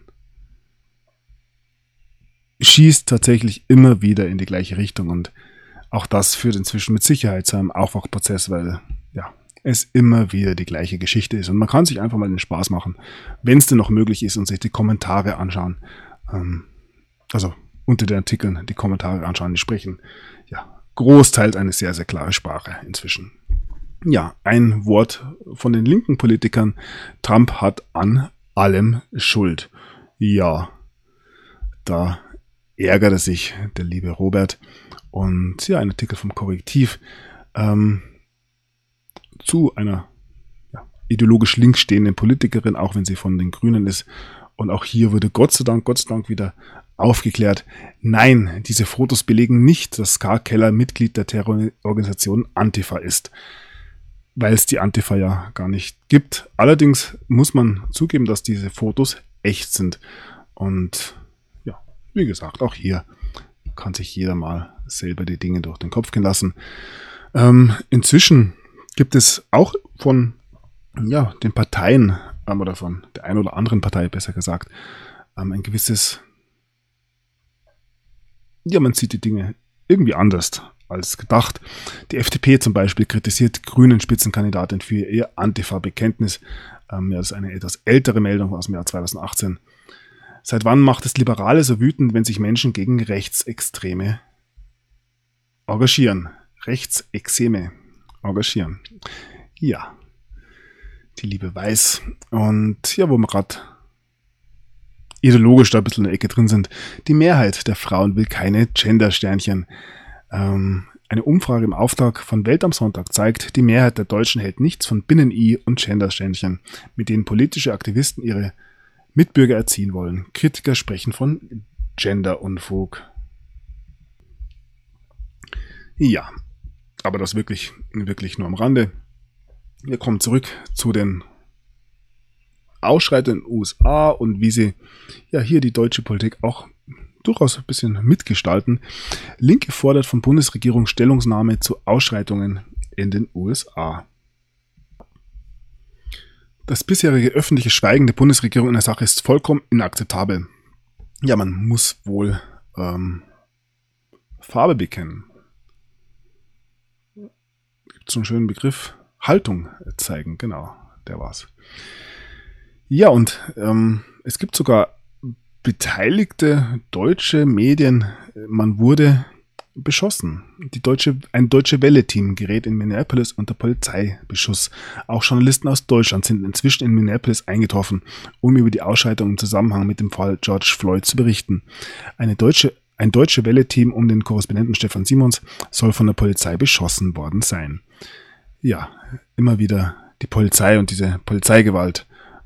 schießt tatsächlich immer wieder in die gleiche Richtung und auch das führt inzwischen mit Sicherheit zu einem Aufwachprozess, weil es immer wieder die gleiche Geschichte ist und man kann sich einfach mal den Spaß machen, wenn es denn noch möglich ist und sich die Kommentare anschauen. Also unter den Artikeln die Kommentare anschauen, die sprechen großteils eine sehr, sehr klare Sprache inzwischen. Ja, ein Wort von den linken Politikern. Trump hat an allem Schuld. Ja, da ärgerte sich der liebe Robert. Und ein Artikel vom Korrektiv zu einer ideologisch links stehenden Politikerin, auch wenn sie von den Grünen ist. Und auch hier wurde Gott sei Dank wieder aufgeklärt. Nein, diese Fotos belegen nicht, dass Ska Keller Mitglied der Terrororganisation Antifa ist, weil es die Antifa ja gar nicht gibt. Allerdings muss man zugeben, dass diese Fotos echt sind. Und wie gesagt, auch hier kann sich jeder mal selber die Dinge durch den Kopf gehen lassen. Inzwischen gibt es auch von den Parteien oder von der einen oder anderen Partei, besser gesagt, ein gewisses, man sieht die Dinge irgendwie anders als gedacht. Die FDP zum Beispiel kritisiert Grünen Spitzenkandidatin für ihr Antifa-Bekenntnis. Das ist eine etwas ältere Meldung aus dem Jahr 2018. Seit wann macht es Liberale so wütend, wenn sich Menschen gegen Rechtsextreme engagieren? Rechtsextreme engagieren. Ja, die Liebe Weiß. Und ja, wo wir gerade ideologisch da ein bisschen in der Ecke drin sind, die Mehrheit der Frauen will keine Gender-Sternchen. Eine Umfrage im Auftrag von Welt am Sonntag zeigt, die Mehrheit der Deutschen hält nichts von Binnen-I und Gender-Sternchen, mit denen politische Aktivisten ihre Mitbürger erziehen wollen. Kritiker sprechen von Gender-Unfug. Ja, aber das wirklich nur am Rande. Wir kommen zurück zu den Ausschreitungen in den USA und wie sie ja hier die deutsche Politik auch durchaus ein bisschen mitgestalten. Linke fordert von Bundesregierung Stellungnahme zu Ausschreitungen in den USA. Das bisherige öffentliche Schweigen der Bundesregierung in der Sache ist vollkommen inakzeptabel. Ja, man muss wohl Farbe bekennen. Gibt so einen schönen Begriff. Haltung zeigen, genau, der war's. Ja, und es gibt sogar beteiligte deutsche Medien. Man wurde beschossen. Ein deutsche Welle-Team gerät in Minneapolis unter Polizeibeschuss. Auch Journalisten aus Deutschland sind inzwischen in Minneapolis eingetroffen, um über die Ausschreitung im Zusammenhang mit dem Fall George Floyd zu berichten. Ein deutsche Welle-Team um den Korrespondenten Stefan Simons soll von der Polizei beschossen worden sein. Ja, immer wieder die Polizei und diese Polizeigewalt.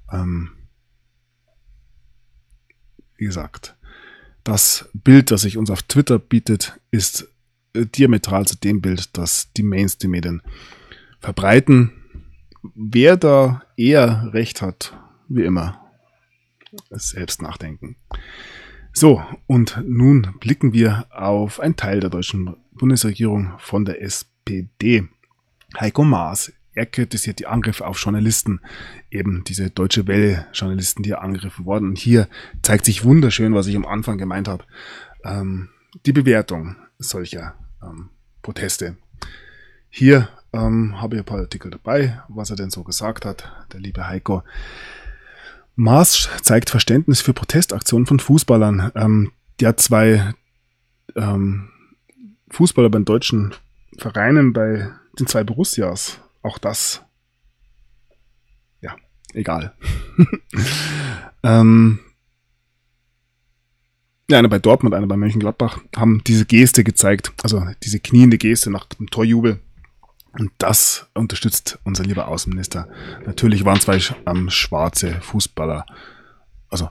Wie gesagt, das Bild, das sich uns auf Twitter bietet, ist diametral zu dem Bild, das die Mainstream-Medien verbreiten. Wer da eher recht hat, wie immer, selbst nachdenken. So, und nun blicken wir auf einen Teil der deutschen Bundesregierung von der SPD. Heiko Maas. Er kritisiert die Angriffe auf Journalisten, eben diese Deutsche Welle-Journalisten, die angegriffen wurden. Und hier zeigt sich wunderschön, was ich am Anfang gemeint habe, die Bewertung solcher Proteste. Hier habe ich ein paar Artikel dabei, was er denn so gesagt hat, der liebe Heiko. Maas zeigt Verständnis für Protestaktionen von Fußballern. Der hat zwei Fußballer bei den deutschen Vereinen, bei den zwei Borussias. Auch das, ja, egal. Ja, einer bei Dortmund, einer bei Mönchengladbach haben diese Geste gezeigt, also diese kniende Geste nach dem Torjubel. Und das unterstützt unser lieber Außenminister. Natürlich waren zwei schwarze Fußballer, also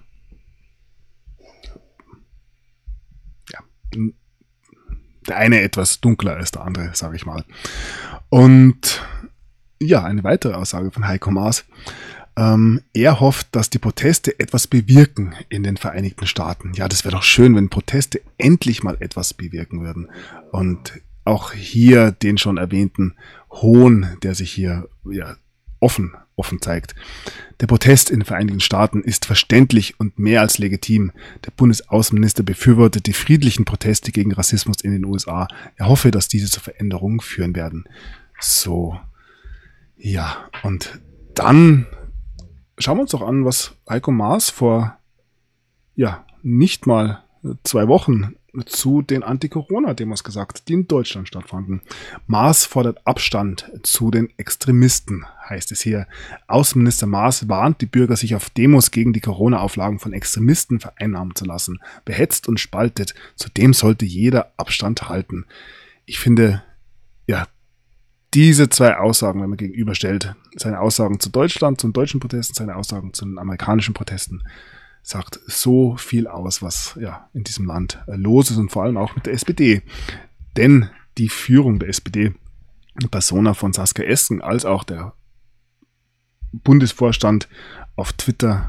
ja, der eine etwas dunkler als der andere, sage ich mal. Und ja, eine weitere Aussage von Heiko Maas. Er hofft, dass die Proteste etwas bewirken in den Vereinigten Staaten. Ja, das wäre doch schön, wenn Proteste endlich mal etwas bewirken würden. Und auch hier den schon erwähnten Hohn, der sich hier ja, offen zeigt. Der Protest in den Vereinigten Staaten ist verständlich und mehr als legitim. Der Bundesaußenminister befürwortet die friedlichen Proteste gegen Rassismus in den USA. Er hoffe, dass diese zu Veränderungen führen werden. So, ja, und dann schauen wir uns doch an, was Heiko Maas vor, ja, nicht mal 2 Wochen zu den Anti-Corona-Demos gesagt, die in Deutschland stattfanden. Maas fordert Abstand zu den Extremisten, heißt es hier. Außenminister Maas warnt die Bürger, sich auf Demos gegen die Corona-Auflagen von Extremisten vereinnahmen zu lassen. Behetzt und spaltet, zudem sollte jeder Abstand halten. Ich finde, ja, diese 2 Aussagen, wenn man gegenüberstellt, seine Aussagen zu Deutschland, zu den deutschen Protesten, seine Aussagen zu den amerikanischen Protesten, sagt so viel aus, was ja in diesem Land los ist und vor allem auch mit der SPD. Denn die Führung der SPD, in Persona von Saskia Esken, als auch der Bundesvorstand auf Twitter,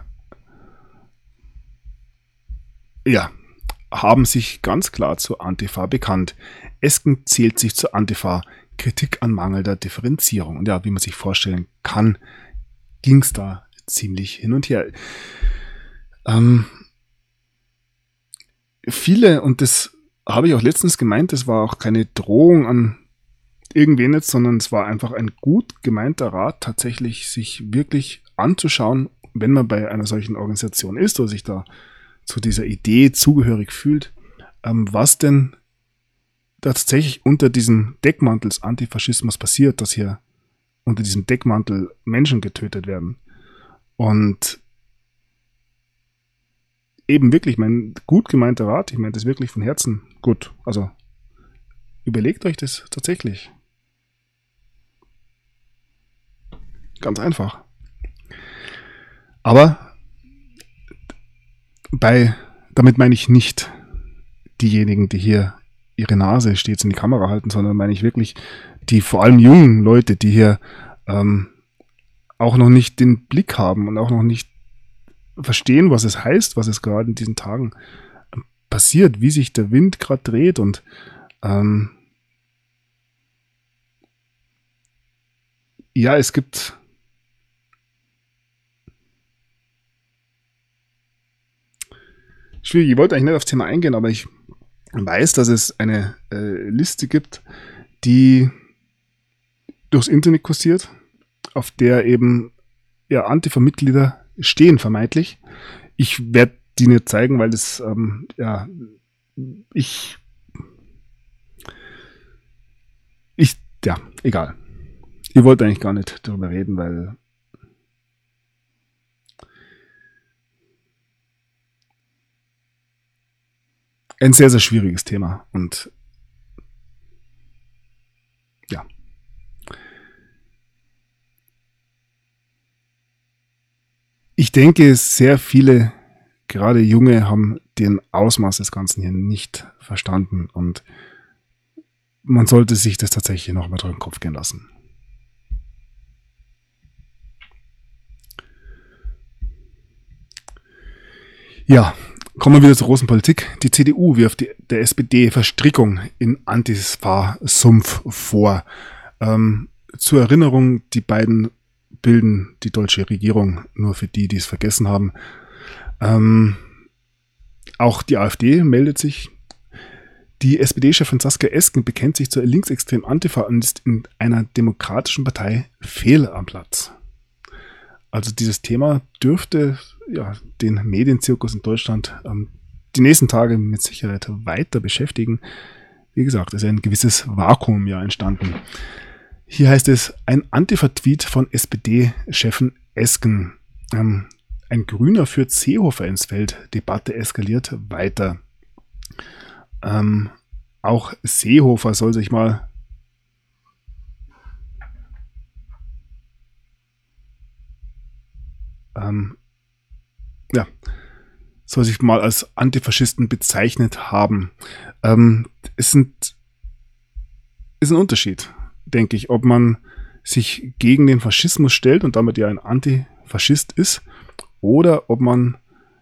ja, haben sich ganz klar zur Antifa bekannt. Esken zählt sich zur Antifa. Kritik an mangelnder Differenzierung. Und ja, wie man sich vorstellen kann, ging es da ziemlich hin und her. Viele, und das habe ich auch letztens gemeint, es war auch keine Drohung an irgendwen jetzt, sondern es war einfach ein gut gemeinter Rat, tatsächlich sich wirklich anzuschauen, wenn man bei einer solchen Organisation ist oder sich da zu dieser Idee zugehörig fühlt, was denn tatsächlich unter diesem Deckmantel des Antifaschismus passiert, dass hier unter diesem Deckmantel Menschen getötet werden. Und eben wirklich mein gut gemeinter Rat, ich meine das wirklich von Herzen gut, also überlegt euch das tatsächlich. Ganz einfach. Aber damit meine ich nicht diejenigen, die hier ihre Nase stets in die Kamera halten, sondern meine ich wirklich die vor allem jungen Leute, die hier auch noch nicht den Blick haben und auch noch nicht verstehen, was es heißt, was es gerade in diesen Tagen passiert, wie sich der Wind gerade dreht und ja, es gibt schwierig, ich wollte eigentlich nicht aufs Thema eingehen, aber ich weiß, dass es eine Liste gibt, die durchs Internet kursiert, auf der eben ja, Antifa-Mitglieder stehen, vermeintlich. Ich werde die nicht zeigen, weil das, egal. Ich wollte eigentlich gar nicht darüber reden, weil ein sehr, sehr schwieriges Thema und ja. Ich denke, sehr viele, gerade Junge, haben den Ausmaß des Ganzen hier nicht verstanden und man sollte sich das tatsächlich noch mal durch den Kopf gehen lassen. Ja, kommen wir wieder zur großen Politik. Die CDU wirft der SPD Verstrickung in Antifa-Sumpf vor. Zur Erinnerung, die beiden bilden die deutsche Regierung, nur für die, die es vergessen haben. Auch die AfD meldet sich. Die SPD-Chefin Saskia Esken bekennt sich zur linksextremen Antifa und ist in einer demokratischen Partei fehl am Platz. Also dieses Thema dürfte ja, den Medienzirkus in Deutschland die nächsten Tage mit Sicherheit weiter beschäftigen. Wie gesagt, es ist ein gewisses Vakuum ja entstanden. Hier heißt es, ein Antifa-Tweet von SPD-Chefin Esken. Ein Grüner führt Seehofer ins Feld. Debatte eskaliert weiter. Auch Seehofer soll sich mal als Antifaschisten bezeichnet haben. Ist ein Unterschied, denke ich, ob man sich gegen den Faschismus stellt und damit ja ein Antifaschist ist, oder ob man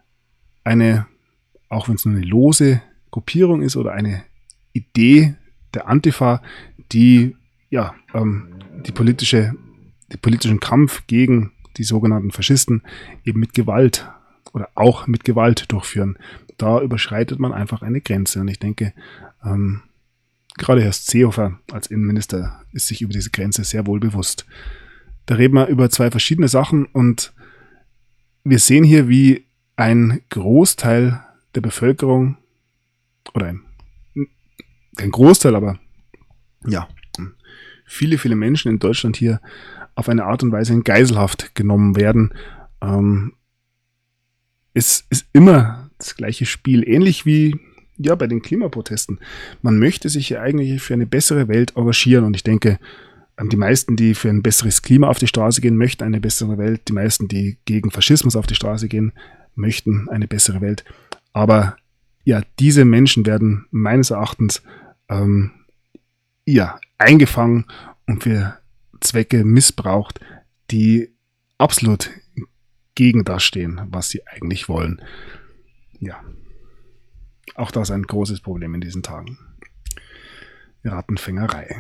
auch wenn es nur eine lose Gruppierung ist oder eine Idee der Antifa, die ja den politischen Kampf gegen die sogenannten Faschisten eben mit Gewalt oder auch mit Gewalt durchführen. Da überschreitet man einfach eine Grenze. Und ich denke, gerade Herr Seehofer als Innenminister ist sich über diese Grenze sehr wohl bewusst. Da reden wir über zwei verschiedene Sachen und wir sehen hier, wie ein Großteil der Bevölkerung oder kein Großteil, aber ja, viele, viele Menschen in Deutschland hier auf eine Art und Weise in Geiselhaft genommen werden. Es ist immer das gleiche Spiel, ähnlich wie ja bei den Klimaprotesten. Man möchte sich ja eigentlich für eine bessere Welt engagieren und ich denke, die meisten, die für ein besseres Klima auf die Straße gehen, möchten eine bessere Welt. Die meisten, die gegen Faschismus auf die Straße gehen, möchten eine bessere Welt. Aber ja, diese Menschen werden meines Erachtens eingefangen und für Zwecke missbraucht, die absolut gegen das stehen, was sie eigentlich wollen. Ja, auch das ist ein großes Problem in diesen Tagen. Rattenfängerei.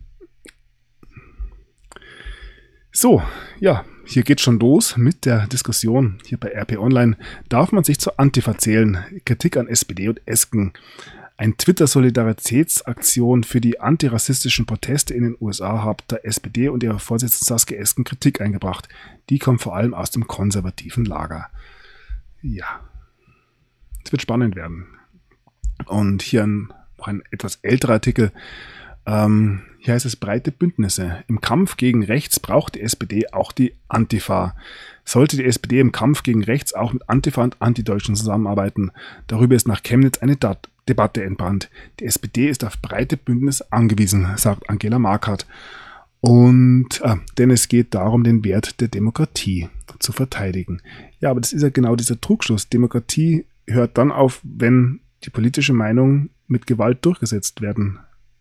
So, ja, hier geht schon los mit der Diskussion hier bei RP Online. Darf man sich zur Antifa zählen? Kritik an SPD und Esken. Ein Twitter-Solidaritätsaktion für die antirassistischen Proteste in den USA hat der SPD und ihrer Vorsitzenden Saskia Esken Kritik eingebracht. Die kommt vor allem aus dem konservativen Lager. Ja, es wird spannend werden. Und hier noch ein etwas älterer Artikel. Hier heißt es breite Bündnisse. Im Kampf gegen rechts braucht die SPD auch die Antifa. Sollte die SPD im Kampf gegen rechts auch mit Antifa und Antideutschen zusammenarbeiten? Darüber ist nach Chemnitz eine Debatte entbrannt. Die SPD ist auf breite Bündnisse angewiesen, sagt Angela Markert. Denn es geht darum, den Wert der Demokratie zu verteidigen. Ja, aber das ist ja genau dieser Trugschluss. Demokratie hört dann auf, wenn die politische Meinung mit Gewalt durchgesetzt werden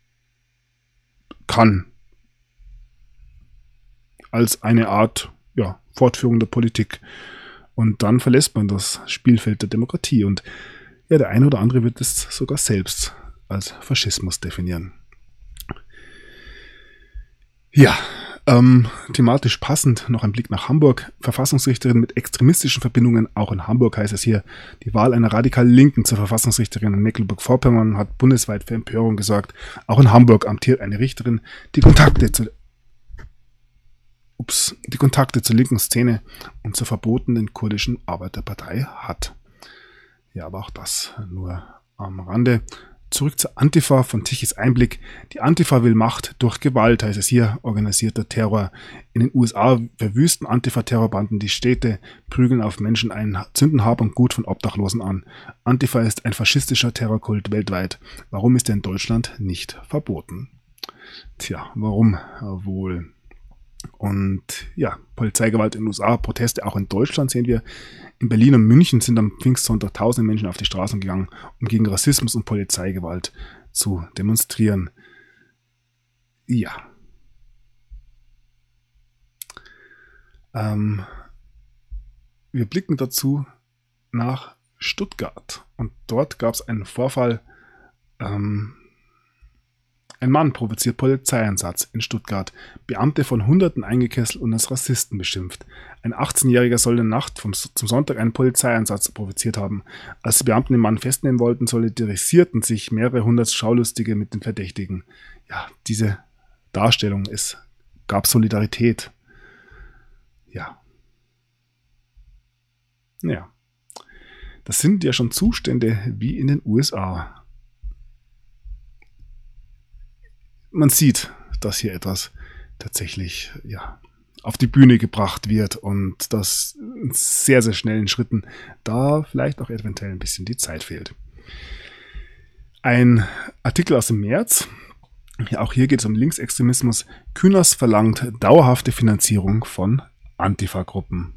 kann. Als eine Art Fortführung der Politik. Und dann verlässt man das Spielfeld der Demokratie. Und ja, der eine oder andere wird es sogar selbst als Faschismus definieren. Ja, thematisch passend noch ein Blick nach Hamburg. Verfassungsrichterin mit extremistischen Verbindungen. Auch in Hamburg heißt es hier, die Wahl einer radikal Linken zur Verfassungsrichterin in Mecklenburg-Vorpommern hat bundesweit für Empörung gesorgt. Auch in Hamburg amtiert eine Richterin, die Kontakte zur linken Szene und zur verbotenen kurdischen Arbeiterpartei hat. Ja, aber auch das nur am Rande. Zurück zur Antifa von Tichys Einblick. Die Antifa will Macht durch Gewalt, heißt es hier, organisierter Terror. In den USA verwüsten Antifa-Terrorbanden die Städte, prügeln auf Menschen ein, zünden Hab und Gut von Obdachlosen an. Antifa ist ein faschistischer Terrorkult weltweit. Warum ist er in Deutschland nicht verboten? Tja, warum wohl? Und ja, Polizeigewalt in den USA, Proteste auch in Deutschland sehen wir. In Berlin und München sind am Pfingstsonntag tausende Menschen auf die Straßen gegangen, um gegen Rassismus und Polizeigewalt zu demonstrieren. Ja. Wir blicken dazu nach Stuttgart. Und dort gab es einen Vorfall. Ein Mann provoziert Polizeieinsatz in Stuttgart. Beamte von Hunderten eingekesselt und als Rassisten beschimpft. Ein 18-Jähriger soll in der Nacht zum Sonntag einen Polizeieinsatz provoziert haben. Als die Beamten den Mann festnehmen wollten, solidarisierten sich mehrere hundert Schaulustige mit den Verdächtigen. Ja, diese Darstellung, es gab Solidarität. Ja. Ja. Das sind ja schon Zustände wie in den USA. Man sieht, dass hier etwas tatsächlich auf die Bühne gebracht wird und dass in sehr, sehr schnellen Schritten da vielleicht auch eventuell ein bisschen die Zeit fehlt. Ein Artikel aus dem März, auch hier geht es um Linksextremismus. Künast verlangt dauerhafte Finanzierung von Antifa-Gruppen.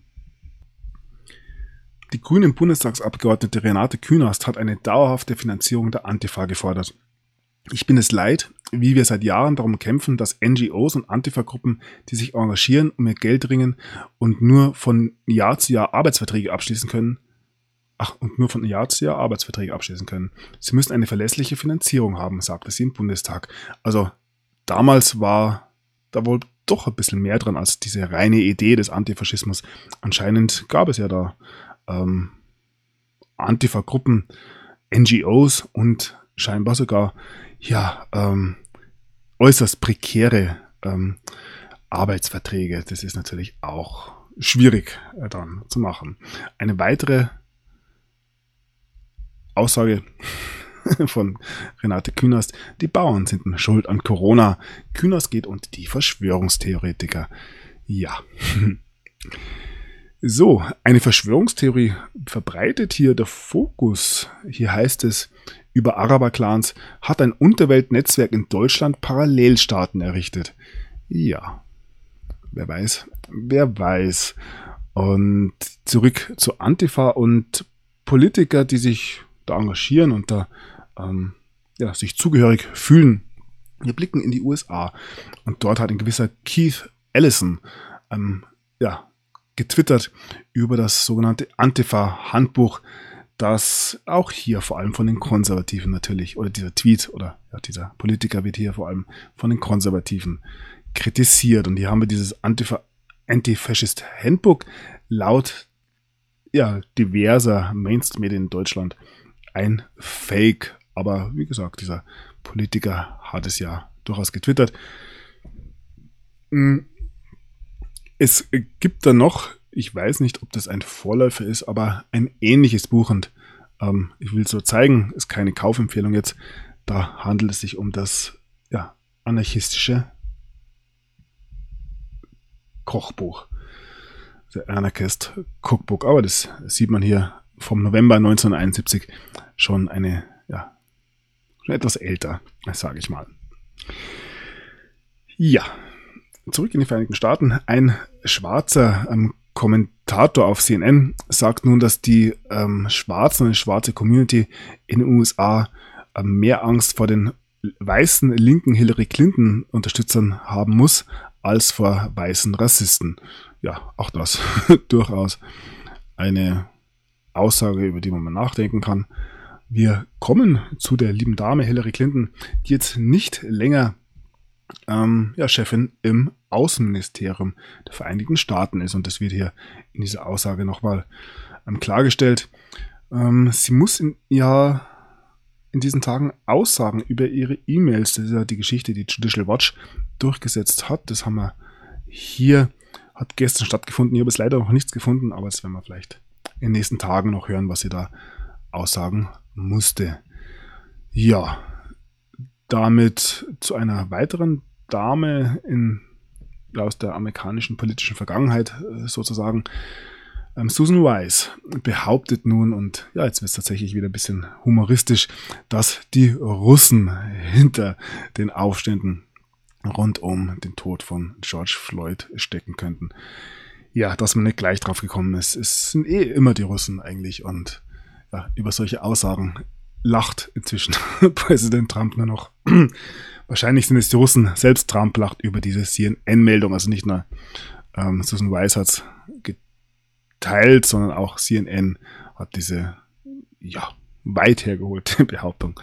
Die grüne Bundestagsabgeordnete Renate Künast hat eine dauerhafte Finanzierung der Antifa gefordert. Ich bin es leid, wie wir seit Jahren darum kämpfen, dass NGOs und Antifa-Gruppen, die sich engagieren, um ihr Geld ringen und nur von Jahr zu Jahr Arbeitsverträge abschließen können. Sie müssen eine verlässliche Finanzierung haben, sagte sie im Bundestag. Also damals war da wohl doch ein bisschen mehr dran als diese reine Idee des Antifaschismus. Anscheinend gab es ja da Antifa-Gruppen, NGOs und scheinbar sogar äußerst prekäre Arbeitsverträge. Das ist natürlich auch schwierig dann zu machen. Eine weitere Aussage von Renate Künast: Die Bauern sind schuld an Corona. Künast geht unter die Verschwörungstheoretiker. Ja. So, eine Verschwörungstheorie verbreitet hier der Fokus. Hier heißt es, über Araber-Clans hat ein Unterweltnetzwerk in Deutschland Parallelstaaten errichtet. Ja, wer weiß. Und zurück zu Antifa und Politiker, die sich da engagieren und da sich zugehörig fühlen. Wir blicken in die USA und dort hat ein gewisser Keith Ellison getwittert über das sogenannte Antifa-Handbuch, das auch hier vor allem von den Konservativen natürlich, oder dieser Tweet oder dieser Politiker wird hier vor allem von den Konservativen kritisiert. Und hier haben wir dieses Anti-Faschist-Handbook laut diverser Mainstream-Medien in Deutschland ein Fake Aber wie gesagt, dieser Politiker hat es ja durchaus getwittert. Es gibt da noch, ich weiß nicht, ob das ein Vorläufer ist, aber ein ähnliches Buch, und ich will es so zeigen, ist keine Kaufempfehlung jetzt. Da handelt es sich um das anarchistische Kochbuch, der Anarchist Cookbook. Aber das sieht man hier vom November 1971, schon schon etwas älter, sage ich mal. Ja, zurück in die Vereinigten Staaten. Ein schwarzer Kommentator auf CNN sagt nun, dass die Schwarzen und die schwarze Community in den USA mehr Angst vor den weißen linken Hillary Clinton Unterstützern haben muss, als vor weißen Rassisten. Ja, auch das durchaus eine Aussage, über die man mal nachdenken kann. Wir kommen zu der lieben Dame Hillary Clinton, die jetzt nicht länger Chefin im Außenministerium der Vereinigten Staaten ist. Und das wird hier in dieser Aussage nochmal klargestellt. Sie muss in diesen Tagen Aussagen über ihre E-Mails, das ist ja die Geschichte, die Judicial Watch durchgesetzt hat. Das haben wir hier, hat gestern stattgefunden. Ich habe es leider noch nichts gefunden, aber das werden wir vielleicht in den nächsten Tagen noch hören, was sie da aussagen musste. Ja, damit zu einer weiteren Dame aus der amerikanischen politischen Vergangenheit sozusagen. Susan Rice behauptet nun, und ja, jetzt wird es tatsächlich wieder ein bisschen humoristisch, dass die Russen hinter den Aufständen rund um den Tod von George Floyd stecken könnten. Ja, dass man nicht gleich drauf gekommen ist. Es sind immer die Russen eigentlich, und ja, über solche Aussagen lacht inzwischen Präsident Trump nur noch. Wahrscheinlich sind es die Russen. Selbst Trump lacht über diese CNN-Meldung. Also nicht nur Susan Rice hat es geteilt, sondern auch CNN hat diese weit hergeholte Behauptung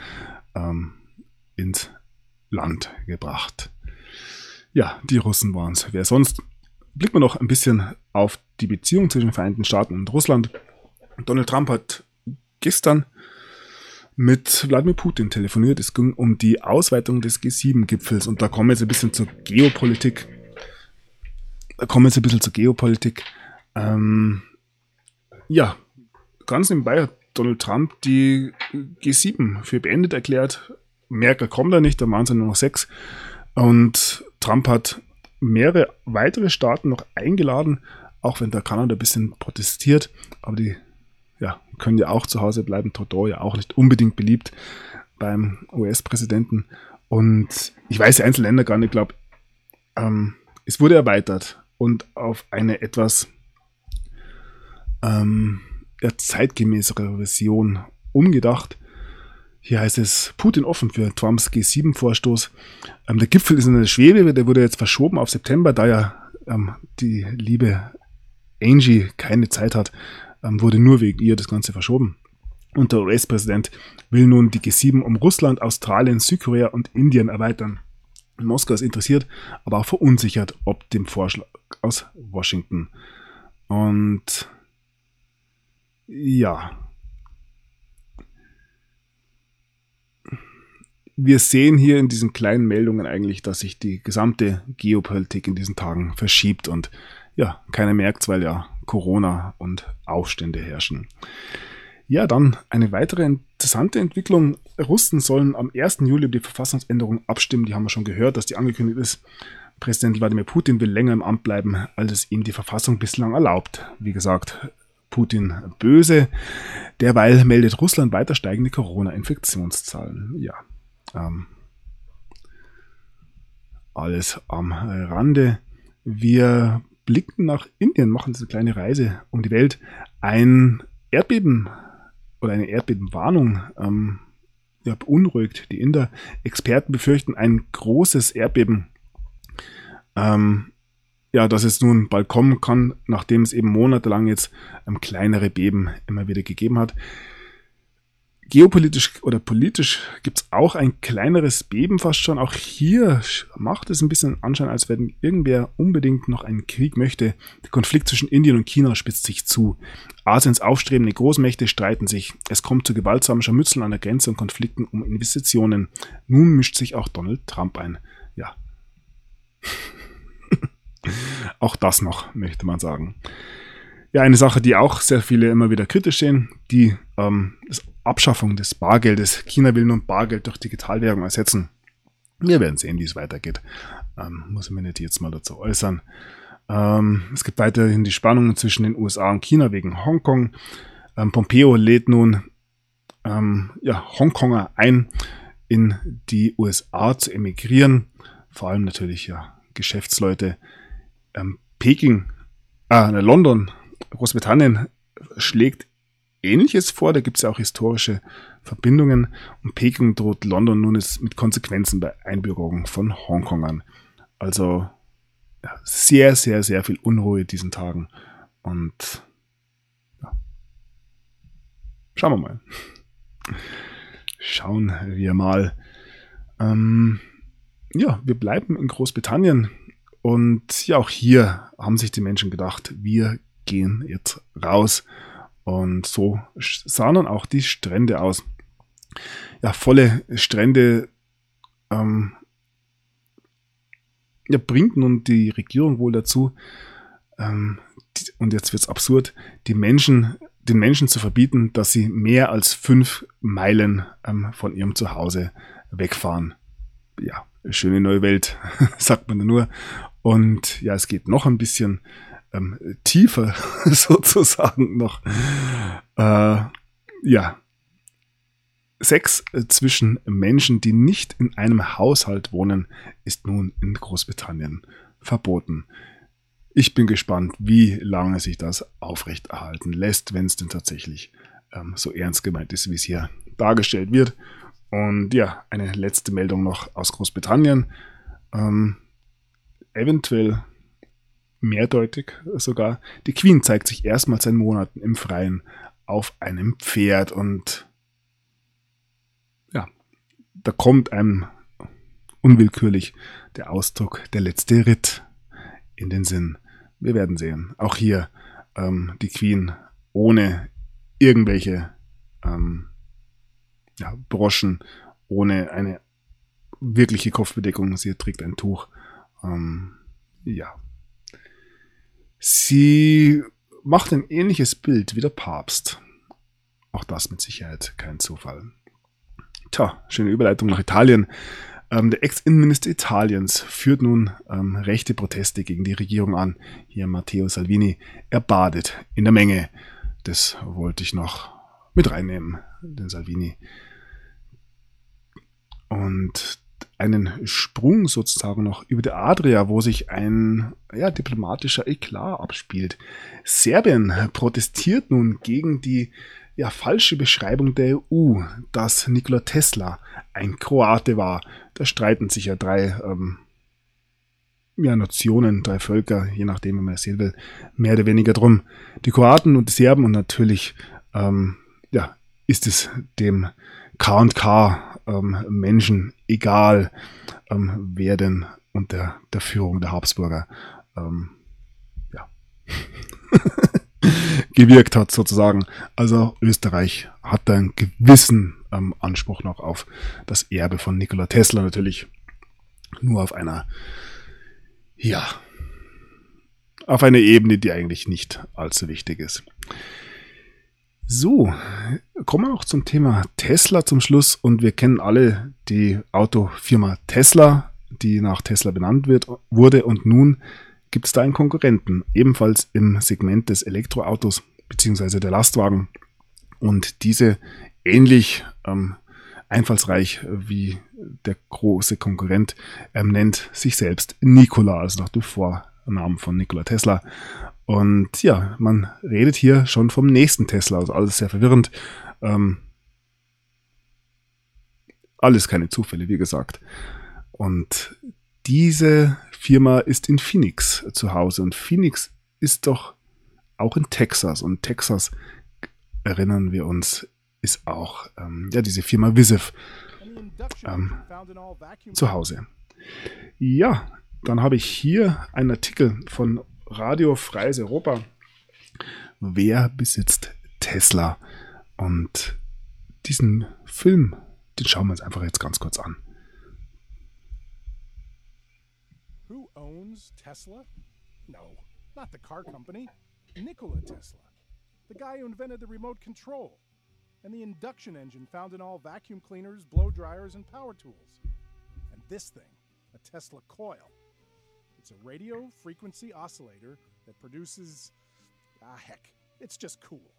ins Land gebracht. Ja, die Russen waren es. Wer sonst? Blicken wir noch ein bisschen auf die Beziehung zwischen den Vereinigten Staaten und Russland. Donald Trump hat gestern mit Wladimir Putin telefoniert. Es ging um die Ausweitung des G7-Gipfels, und da kommen wir jetzt ein bisschen zur Geopolitik. Ganz nebenbei hat Donald Trump die G7 für beendet erklärt. Merkel kommt da nicht, da waren es nur noch 6. Und Trump hat mehrere weitere Staaten noch eingeladen, auch wenn der Kanada ein bisschen protestiert, aber die können ja auch zu Hause bleiben. Trudeau ja auch nicht unbedingt beliebt beim US-Präsidenten. Und ich weiß die einzelnen Länder gar nicht, ich glaube, es wurde erweitert und auf eine etwas zeitgemäßere Version umgedacht. Hier heißt es, Putin offen für Trumps G7-Vorstoß. Der Gipfel ist in der Schwebe, der wurde jetzt verschoben auf September, da ja die liebe Angie keine Zeit hat, wurde nur wegen ihr das Ganze verschoben. Und der US-Präsident will nun die G7 um Russland, Australien, Südkorea und Indien erweitern. Moskau ist interessiert, aber auch verunsichert ob dem Vorschlag aus Washington. Und ja, wir sehen hier in diesen kleinen Meldungen eigentlich, dass sich die gesamte Geopolitik in diesen Tagen verschiebt und ja, keiner merkt es, weil ja Corona und Aufstände herrschen. Ja, dann eine weitere interessante Entwicklung. Russen sollen am 1. Juli über die Verfassungsänderung abstimmen. Die haben wir schon gehört, dass die angekündigt ist. Präsident Wladimir Putin will länger im Amt bleiben, als es ihm die Verfassung bislang erlaubt. Wie gesagt, Putin böse. Derweil meldet Russland weiter steigende Corona-Infektionszahlen. Ja, alles am Rande. Wir blicken nach Indien, machen eine kleine Reise um die Welt. Ein Erdbeben oder eine Erdbebenwarnung beunruhigt die Inder. Experten befürchten ein großes Erdbeben, das es nun bald kommen kann, nachdem es eben monatelang jetzt kleinere Beben immer wieder gegeben hat. Geopolitisch oder politisch gibt es auch ein kleineres Beben fast schon. Auch hier macht es ein bisschen Anschein, als wenn irgendwer unbedingt noch einen Krieg möchte. Der Konflikt zwischen Indien und China spitzt sich zu. Asiens aufstrebende Großmächte streiten sich. Es kommt zu gewaltsamen Scharmützeln an der Grenze und Konflikten um Investitionen. Nun mischt sich auch Donald Trump ein. Ja. Auch das noch, möchte man sagen. Ja, eine Sache, die auch sehr viele immer wieder kritisch sehen, die Abschaffung des Bargeldes. China will nun Bargeld durch Digitalwährung ersetzen. Wir werden sehen, wie es weitergeht. Muss ich mir nicht jetzt mal dazu äußern. Es gibt weiterhin die Spannungen zwischen den USA und China wegen Hongkong. Pompeo lädt nun Hongkonger ein, in die USA zu emigrieren. Vor allem natürlich Geschäftsleute. London, Großbritannien schlägt Ähnliches vor, da gibt es ja auch historische Verbindungen und Peking droht London nun mit Konsequenzen bei Einbürgerung von Hongkongern. Also sehr, sehr, sehr viel Unruhe in diesen Tagen und schauen wir mal. Schauen wir mal. Wir bleiben in Großbritannien und ja, auch hier haben sich die Menschen gedacht, wir gehen jetzt raus. Und so sahen dann auch die Strände aus. Ja, volle Strände bringt nun die Regierung wohl dazu, und jetzt wird es absurd, den Menschen zu verbieten, dass sie mehr als 5 Meilen von ihrem Zuhause wegfahren. Ja, schöne neue Welt, sagt man da nur. Und ja, es geht noch ein bisschen tiefer sozusagen noch. Sex zwischen Menschen, die nicht in einem Haushalt wohnen, ist nun in Großbritannien verboten. Ich bin gespannt, wie lange sich das aufrechterhalten lässt, wenn es denn tatsächlich so ernst gemeint ist, wie es hier dargestellt wird. Und ja, eine letzte Meldung noch aus Großbritannien. Eventuell mehrdeutig sogar. Die Queen zeigt sich erstmals seit Monaten im Freien auf einem Pferd und ja, da kommt einem unwillkürlich der Ausdruck der letzte Ritt in den Sinn. Wir werden sehen. Auch hier die Queen ohne irgendwelche Broschen, ohne eine wirkliche Kopfbedeckung. Sie trägt ein Tuch. Sie macht ein ähnliches Bild wie der Papst. Auch das mit Sicherheit kein Zufall. Schöne Überleitung nach Italien. Der Ex-Innenminister Italiens führt nun rechte Proteste gegen die Regierung an. Hier Matteo Salvini. Er badet in der Menge. Das wollte ich noch mit reinnehmen, den Salvini. Und einen Sprung sozusagen noch über die Adria, wo sich ein diplomatischer Eklat abspielt. Serbien protestiert nun gegen die falsche Beschreibung der EU, dass Nikola Tesla ein Kroate war. Da streiten sich ja 3 Nationen, 3 Völker, je nachdem, wie man es sehen will, mehr oder weniger drum. Die Kroaten und die Serben und natürlich ist es dem K&K Menschen egal, wer denn unter der Führung der Habsburger gewirkt hat sozusagen. Also Österreich hat da einen gewissen Anspruch noch auf das Erbe von Nikola Tesla, natürlich nur auf einer Ebene, die eigentlich nicht allzu wichtig ist. So, kommen wir noch zum Thema Tesla zum Schluss und wir kennen alle die Autofirma Tesla, die nach Tesla benannt wurde und nun gibt es da einen Konkurrenten, ebenfalls im Segment des Elektroautos bzw. der Lastwagen und diese ähnlich einfallsreich wie der große Konkurrent nennt sich selbst Nikola, also nach dem Vornamen von Nikola Tesla. Und ja, man redet hier schon vom nächsten Tesla, also alles sehr verwirrend. Alles keine Zufälle, wie gesagt. Und diese Firma ist in Phoenix zu Hause und Phoenix ist doch auch in Texas. Und Texas, erinnern wir uns, ist auch diese Firma Visiv zu Hause. Ja, dann habe ich hier einen Artikel von Radio Freies Europa. Wer besitzt Tesla? Und diesen Film, den schauen wir uns einfach jetzt ganz kurz an. Who owns Tesla? No, not the car company. Nikola Tesla, the guy who invented the remote control and the induction engine found in all vacuum cleaners, blow dryers, and power tools. And this thing, a Tesla coil. It's a radio frequency oscillator that produces, heck, it's just cool.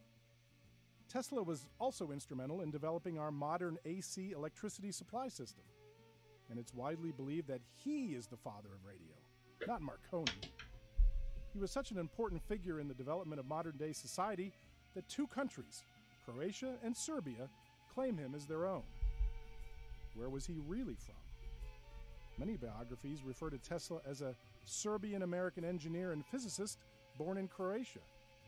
Tesla was also instrumental in developing our modern AC electricity supply system. And it's widely believed that he is the father of radio, not Marconi. He was such an important figure in the development of modern-day society that two countries, Croatia and Serbia, claim him as their own. Where was he really from? Many biographies refer to Tesla as a Serbian-American engineer and physicist born in Croatia.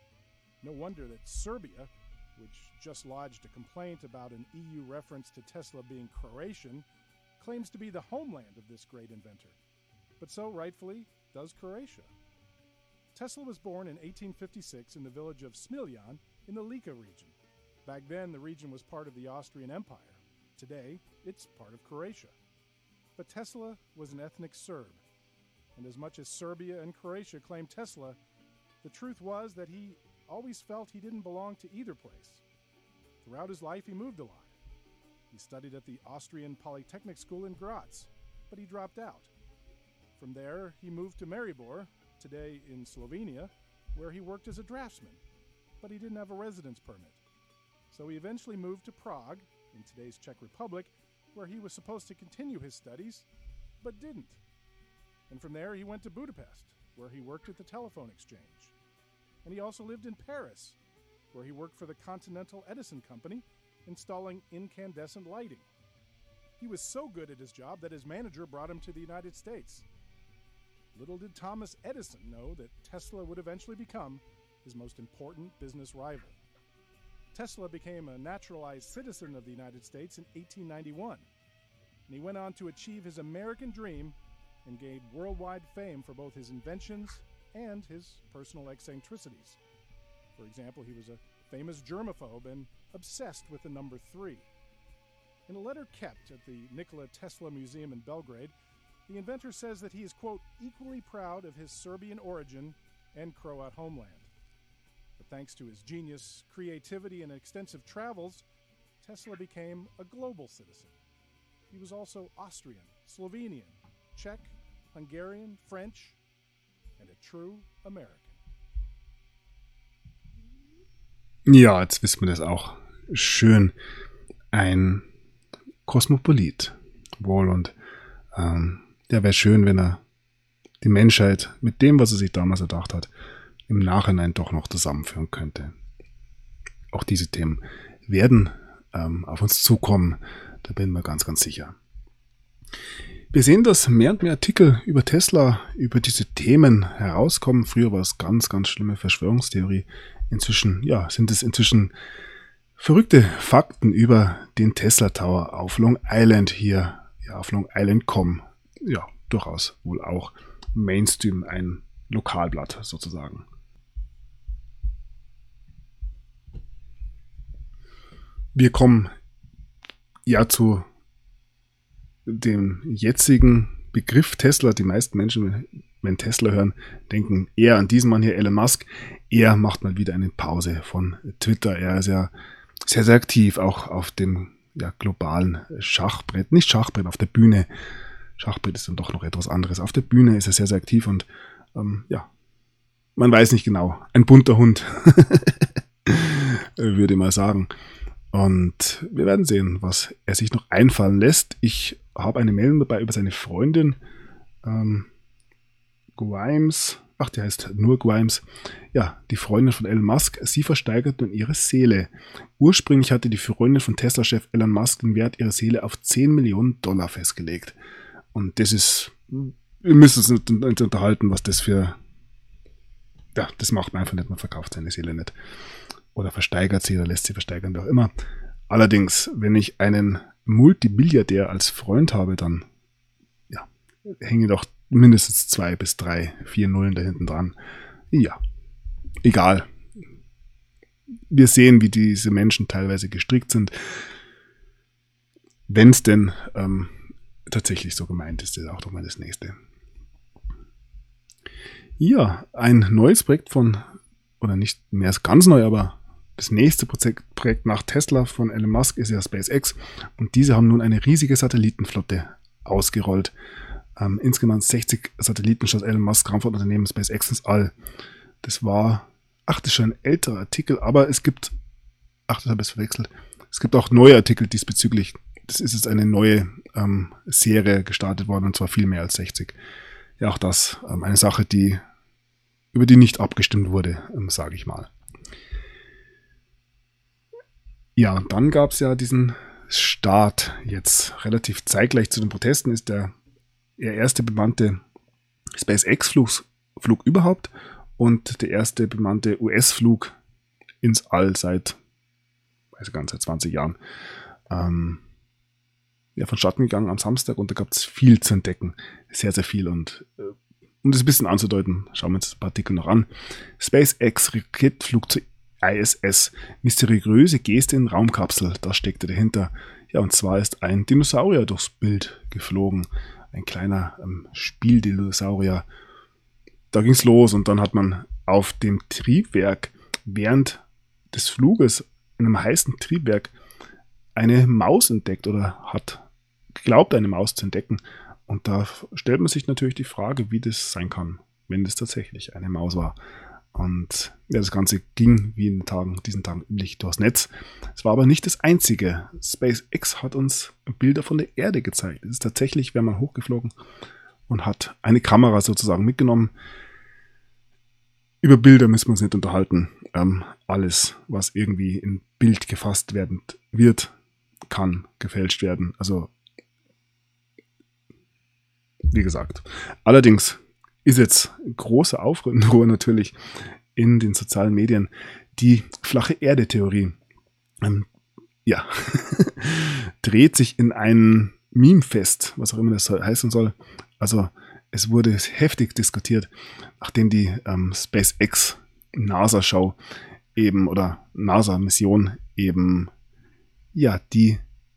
No wonder that Serbia, which just lodged a complaint about an EU reference to Tesla being Croatian, claims to be the homeland of this great inventor. But so, rightfully, does Croatia. Tesla was born in 1856 in the village of Smiljan in the Lika region. Back then, the region was part of the Austrian Empire. Today, it's part of Croatia. But Tesla was an ethnic Serb. And as much as Serbia and Croatia claimed Tesla, the truth was that he always felt he didn't belong to either place. Throughout his life, he moved a lot. He studied at the Austrian Polytechnic School in Graz, but he dropped out. From there, he moved to Maribor, today in Slovenia, where he worked as a draftsman, but he didn't have a residence permit. So he eventually moved to Prague, in today's Czech Republic, where he was supposed to continue his studies, but didn't. And from there, he went to Budapest, where he worked at the telephone exchange. And he also lived in Paris, where he worked for the Continental Edison Company, installing incandescent lighting. He was so good at his job that his manager brought him to the United States. Little did Thomas Edison know that Tesla would eventually become his most important business rival. Tesla became a naturalized citizen of the United States in 1891, and he went on to achieve his American dream and gained worldwide fame for both his inventions and his personal eccentricities. For example, he was a famous germaphobe and obsessed with the number 3. In a letter kept at the Nikola Tesla Museum in Belgrade, the inventor says that he is, quote, equally proud of his Serbian origin and Croat homeland. But thanks to his genius, creativity, and extensive travels, Tesla became a global citizen. He was also Austrian, Slovenian, Czech, Hungarian, French, and a true American. Ja, jetzt wissen wir das auch. Schön. Ein Kosmopolit. Wohl und wäre schön, wenn er die Menschheit mit dem, was er sich damals erdacht hat, im Nachhinein doch noch zusammenführen könnte. Auch diese Themen werden auf uns zukommen, da bin ich mir ganz, ganz sicher. Wir sehen, dass mehr und mehr Artikel über Tesla, über diese Themen herauskommen. Früher war es ganz, ganz schlimme Verschwörungstheorie. Inzwischen, sind es verrückte Fakten über den Tesla Tower auf Long Island hier, auf Long Island.com. Ja, durchaus wohl auch Mainstream, ein Lokalblatt sozusagen. Wir kommen zu dem jetzigen Begriff Tesla. Die meisten Menschen, wenn Tesla hören, denken eher an diesen Mann hier, Elon Musk. Er macht mal wieder eine Pause von Twitter. Er ist ja sehr, sehr aktiv, auch auf dem globalen Schachbrett. Nicht Schachbrett, auf der Bühne. Schachbrett ist dann doch noch etwas anderes. Auf der Bühne ist er sehr, sehr aktiv und man weiß nicht genau. Ein bunter Hund, würde ich mal sagen. Und wir werden sehen, was er sich noch einfallen lässt. Ich habe eine Meldung dabei über seine Freundin Grimes. Die heißt nur Grimes. Ja, die Freundin von Elon Musk. Sie versteigert nun ihre Seele. Ursprünglich hatte die Freundin von Tesla-Chef Elon Musk den Wert ihrer Seele auf $10 Millionen festgelegt. Und das ist, wir müssen uns nicht unterhalten, was das für, das macht man einfach nicht, man verkauft seine Seele nicht. Oder versteigert sie oder lässt sie versteigern, wie auch immer. Allerdings, wenn ich einen Multibilliardär als Freund habe, dann ja, hängen doch mindestens 2 bis 3, 4 Nullen da hinten dran. Ja, egal. Wir sehen, wie diese Menschen teilweise gestrickt sind. Wenn es denn tatsächlich so gemeint ist, ist auch doch mal das nächste. Ja, ein neues Projekt oder nicht mehr ganz neu, aber das nächste Projekt nach Tesla von Elon Musk ist ja SpaceX. Und diese haben nun eine riesige Satellitenflotte ausgerollt. Insgesamt 60 Satelliten schoss Elon Musk Raumfahrtunternehmen SpaceX ins All. Das ist schon ein älterer Artikel, aber es gibt, das habe ich verwechselt, es gibt auch neue Artikel diesbezüglich. Das ist jetzt eine neue Serie gestartet worden, und zwar viel mehr als 60. Ja, auch das eine Sache, über die nicht abgestimmt wurde, sage ich mal. Ja, dann gab es ja diesen Start jetzt relativ zeitgleich zu den Protesten, ist der erste bemannte SpaceX-Flug überhaupt und der erste bemannte US-Flug ins All seit 20 Jahren vonstatten gegangen am Samstag, und da gab es viel zu entdecken. Sehr, sehr viel, und um das ein bisschen anzudeuten, schauen wir uns ein paar Artikel noch an. SpaceX Raketflug zur ISS. Mysteriöse Geste in Raumkapsel, das steckte dahinter. Ja, und zwar ist ein Dinosaurier durchs Bild geflogen. Ein kleiner Spieldinosaurier. Da ging's los, und dann hat man auf dem Triebwerk während des Fluges, in einem heißen Triebwerk, eine Maus entdeckt oder hat geglaubt, eine Maus zu entdecken. Und da stellt man sich natürlich die Frage, wie das sein kann, wenn das tatsächlich eine Maus war. Und ja, das Ganze ging wie in diesen Tagen üblich durchs Netz. Es war aber nicht das Einzige. SpaceX hat uns Bilder von der Erde gezeigt. Es ist tatsächlich, wäre man hochgeflogen und hat eine Kamera sozusagen mitgenommen. Über Bilder müssen wir uns nicht unterhalten. Alles, was irgendwie in Bild gefasst wird, kann gefälscht werden. Also, wie gesagt. Allerdings ist jetzt große Aufruhr natürlich in den sozialen Medien die flache Erde-Theorie. Dreht sich in ein Meme fest, was auch immer das heißen soll. Also es wurde heftig diskutiert, nachdem die SpaceX NASA-Show eben oder NASA-Mission eben die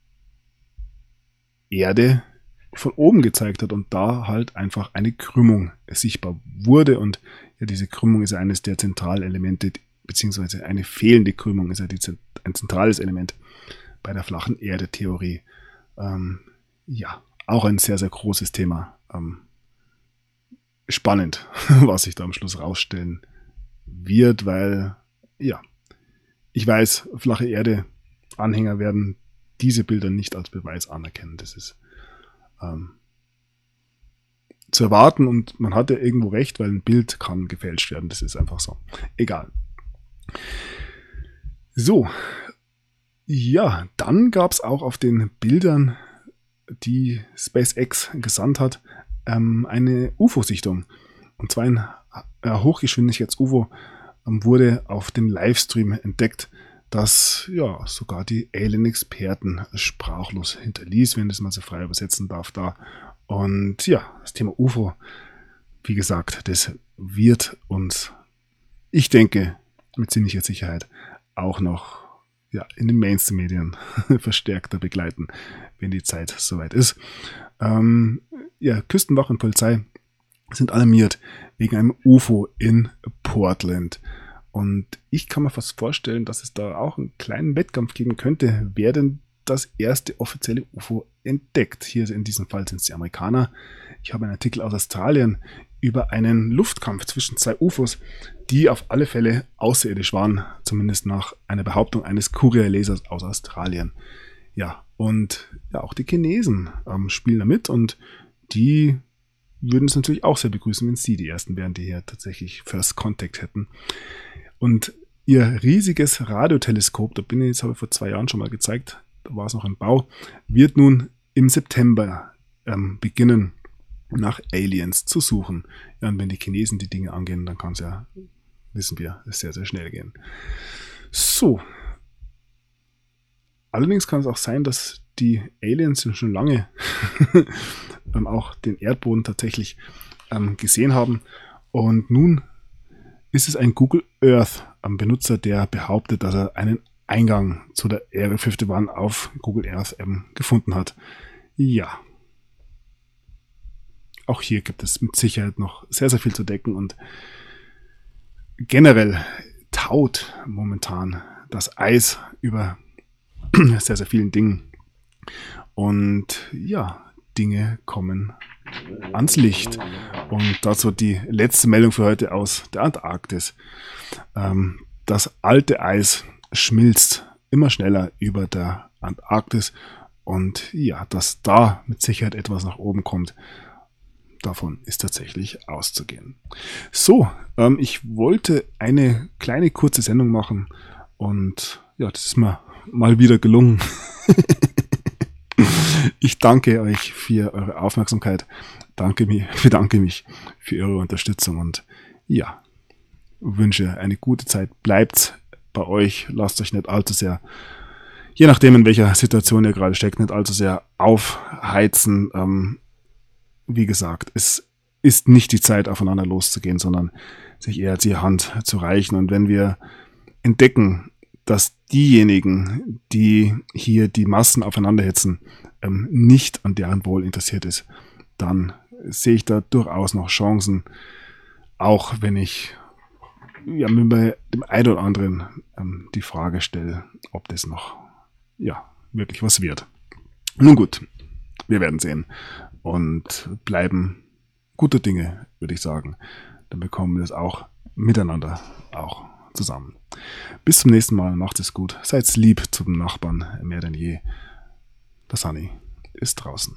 Erde von oben gezeigt hat und da halt einfach eine Krümmung sichtbar wurde, und ja, diese Krümmung ist ja eines der Zentralelemente, beziehungsweise eine fehlende Krümmung ist ja ein zentrales Element bei der flachen Erde-Theorie. Auch ein sehr, sehr großes Thema. Spannend, was sich da am Schluss rausstellen wird, weil, ich weiß, flache Erde-Anhänger werden diese Bilder nicht als Beweis anerkennen. Das ist zu erwarten, und man hat ja irgendwo recht, weil ein Bild kann gefälscht werden. Das ist einfach so. Egal. So. Ja, dann gab es auch auf den Bildern, die SpaceX gesandt hat, eine UFO-Sichtung. Und zwar ein Hochgeschwindigkeits-UFO wurde auf dem Livestream entdeckt, das sogar die Alien-Experten sprachlos hinterließ, wenn ich das mal so frei übersetzen darf da. Und ja, das Thema UFO, wie gesagt, das wird uns, ich denke, mit ziemlicher Sicherheit auch noch in den Mainstream-Medien verstärkter begleiten, wenn die Zeit soweit ist. Küstenwache und Polizei sind alarmiert wegen einem UFO in Portland. Und ich kann mir fast vorstellen, dass es da auch einen kleinen Wettkampf geben könnte, wer denn das erste offizielle UFO entdeckt. Hier in diesem Fall sind es die Amerikaner. Ich habe einen Artikel aus Australien über einen Luftkampf zwischen 2 UFOs, die auf alle Fälle außerirdisch waren, zumindest nach einer Behauptung eines Courier-Lesers aus Australien. Ja, und auch die Chinesen spielen da mit, und die würden es natürlich auch sehr begrüßen, wenn sie die Ersten wären, die hier tatsächlich First Contact hätten. Und ihr riesiges Radioteleskop, habe ich vor 2 Jahren schon mal gezeigt, da war es noch im Bau, wird nun im September beginnen, nach Aliens zu suchen. Ja, und wenn die Chinesen die Dinge angehen, dann kann es ja, wissen wir, sehr, sehr schnell gehen. So. Allerdings kann es auch sein, dass die Aliens schon lange auch den Erdboden tatsächlich gesehen haben. Und nun ist es ein Google Earth Benutzer, der behauptet, dass er einen Eingang zu der Area 51 auf Google Earth gefunden hat. Ja. Auch hier gibt es mit Sicherheit noch sehr, sehr viel zu decken und generell taut momentan das Eis über sehr, sehr vielen Dingen. Und ja, Dinge kommen ans Licht. Und dazu die letzte Meldung für heute aus der Antarktis. Das alte Eis schmilzt immer schneller über der Antarktis. Und ja, dass da mit Sicherheit etwas nach oben kommt, davon ist tatsächlich auszugehen. So, ich wollte eine kleine kurze Sendung machen und ja, das ist mir mal wieder gelungen. Ich danke euch für eure Aufmerksamkeit. Bedanke mich für eure Unterstützung und ja, wünsche eine gute Zeit. Bleibt bei euch, lasst euch nicht allzu sehr, je nachdem in welcher Situation ihr gerade steckt, nicht allzu sehr aufheizen. Wie gesagt, es ist nicht die Zeit, aufeinander loszugehen, sondern sich eher die Hand zu reichen. Und wenn wir entdecken, dass diejenigen, die hier die Massen aufeinander hetzen, nicht an deren Wohl interessiert ist, dann sehe ich da durchaus noch Chancen, auch wenn ich ja, mir bei dem einen oder anderen die Frage stelle, ob das noch wirklich was wird. Nun gut, wir werden sehen und bleiben guter Dinge, würde ich sagen. Dann bekommen wir das auch miteinander auch zusammen. Bis zum nächsten Mal, macht es gut, seid lieb zum Nachbarn, mehr denn je. Der Sunny ist draußen.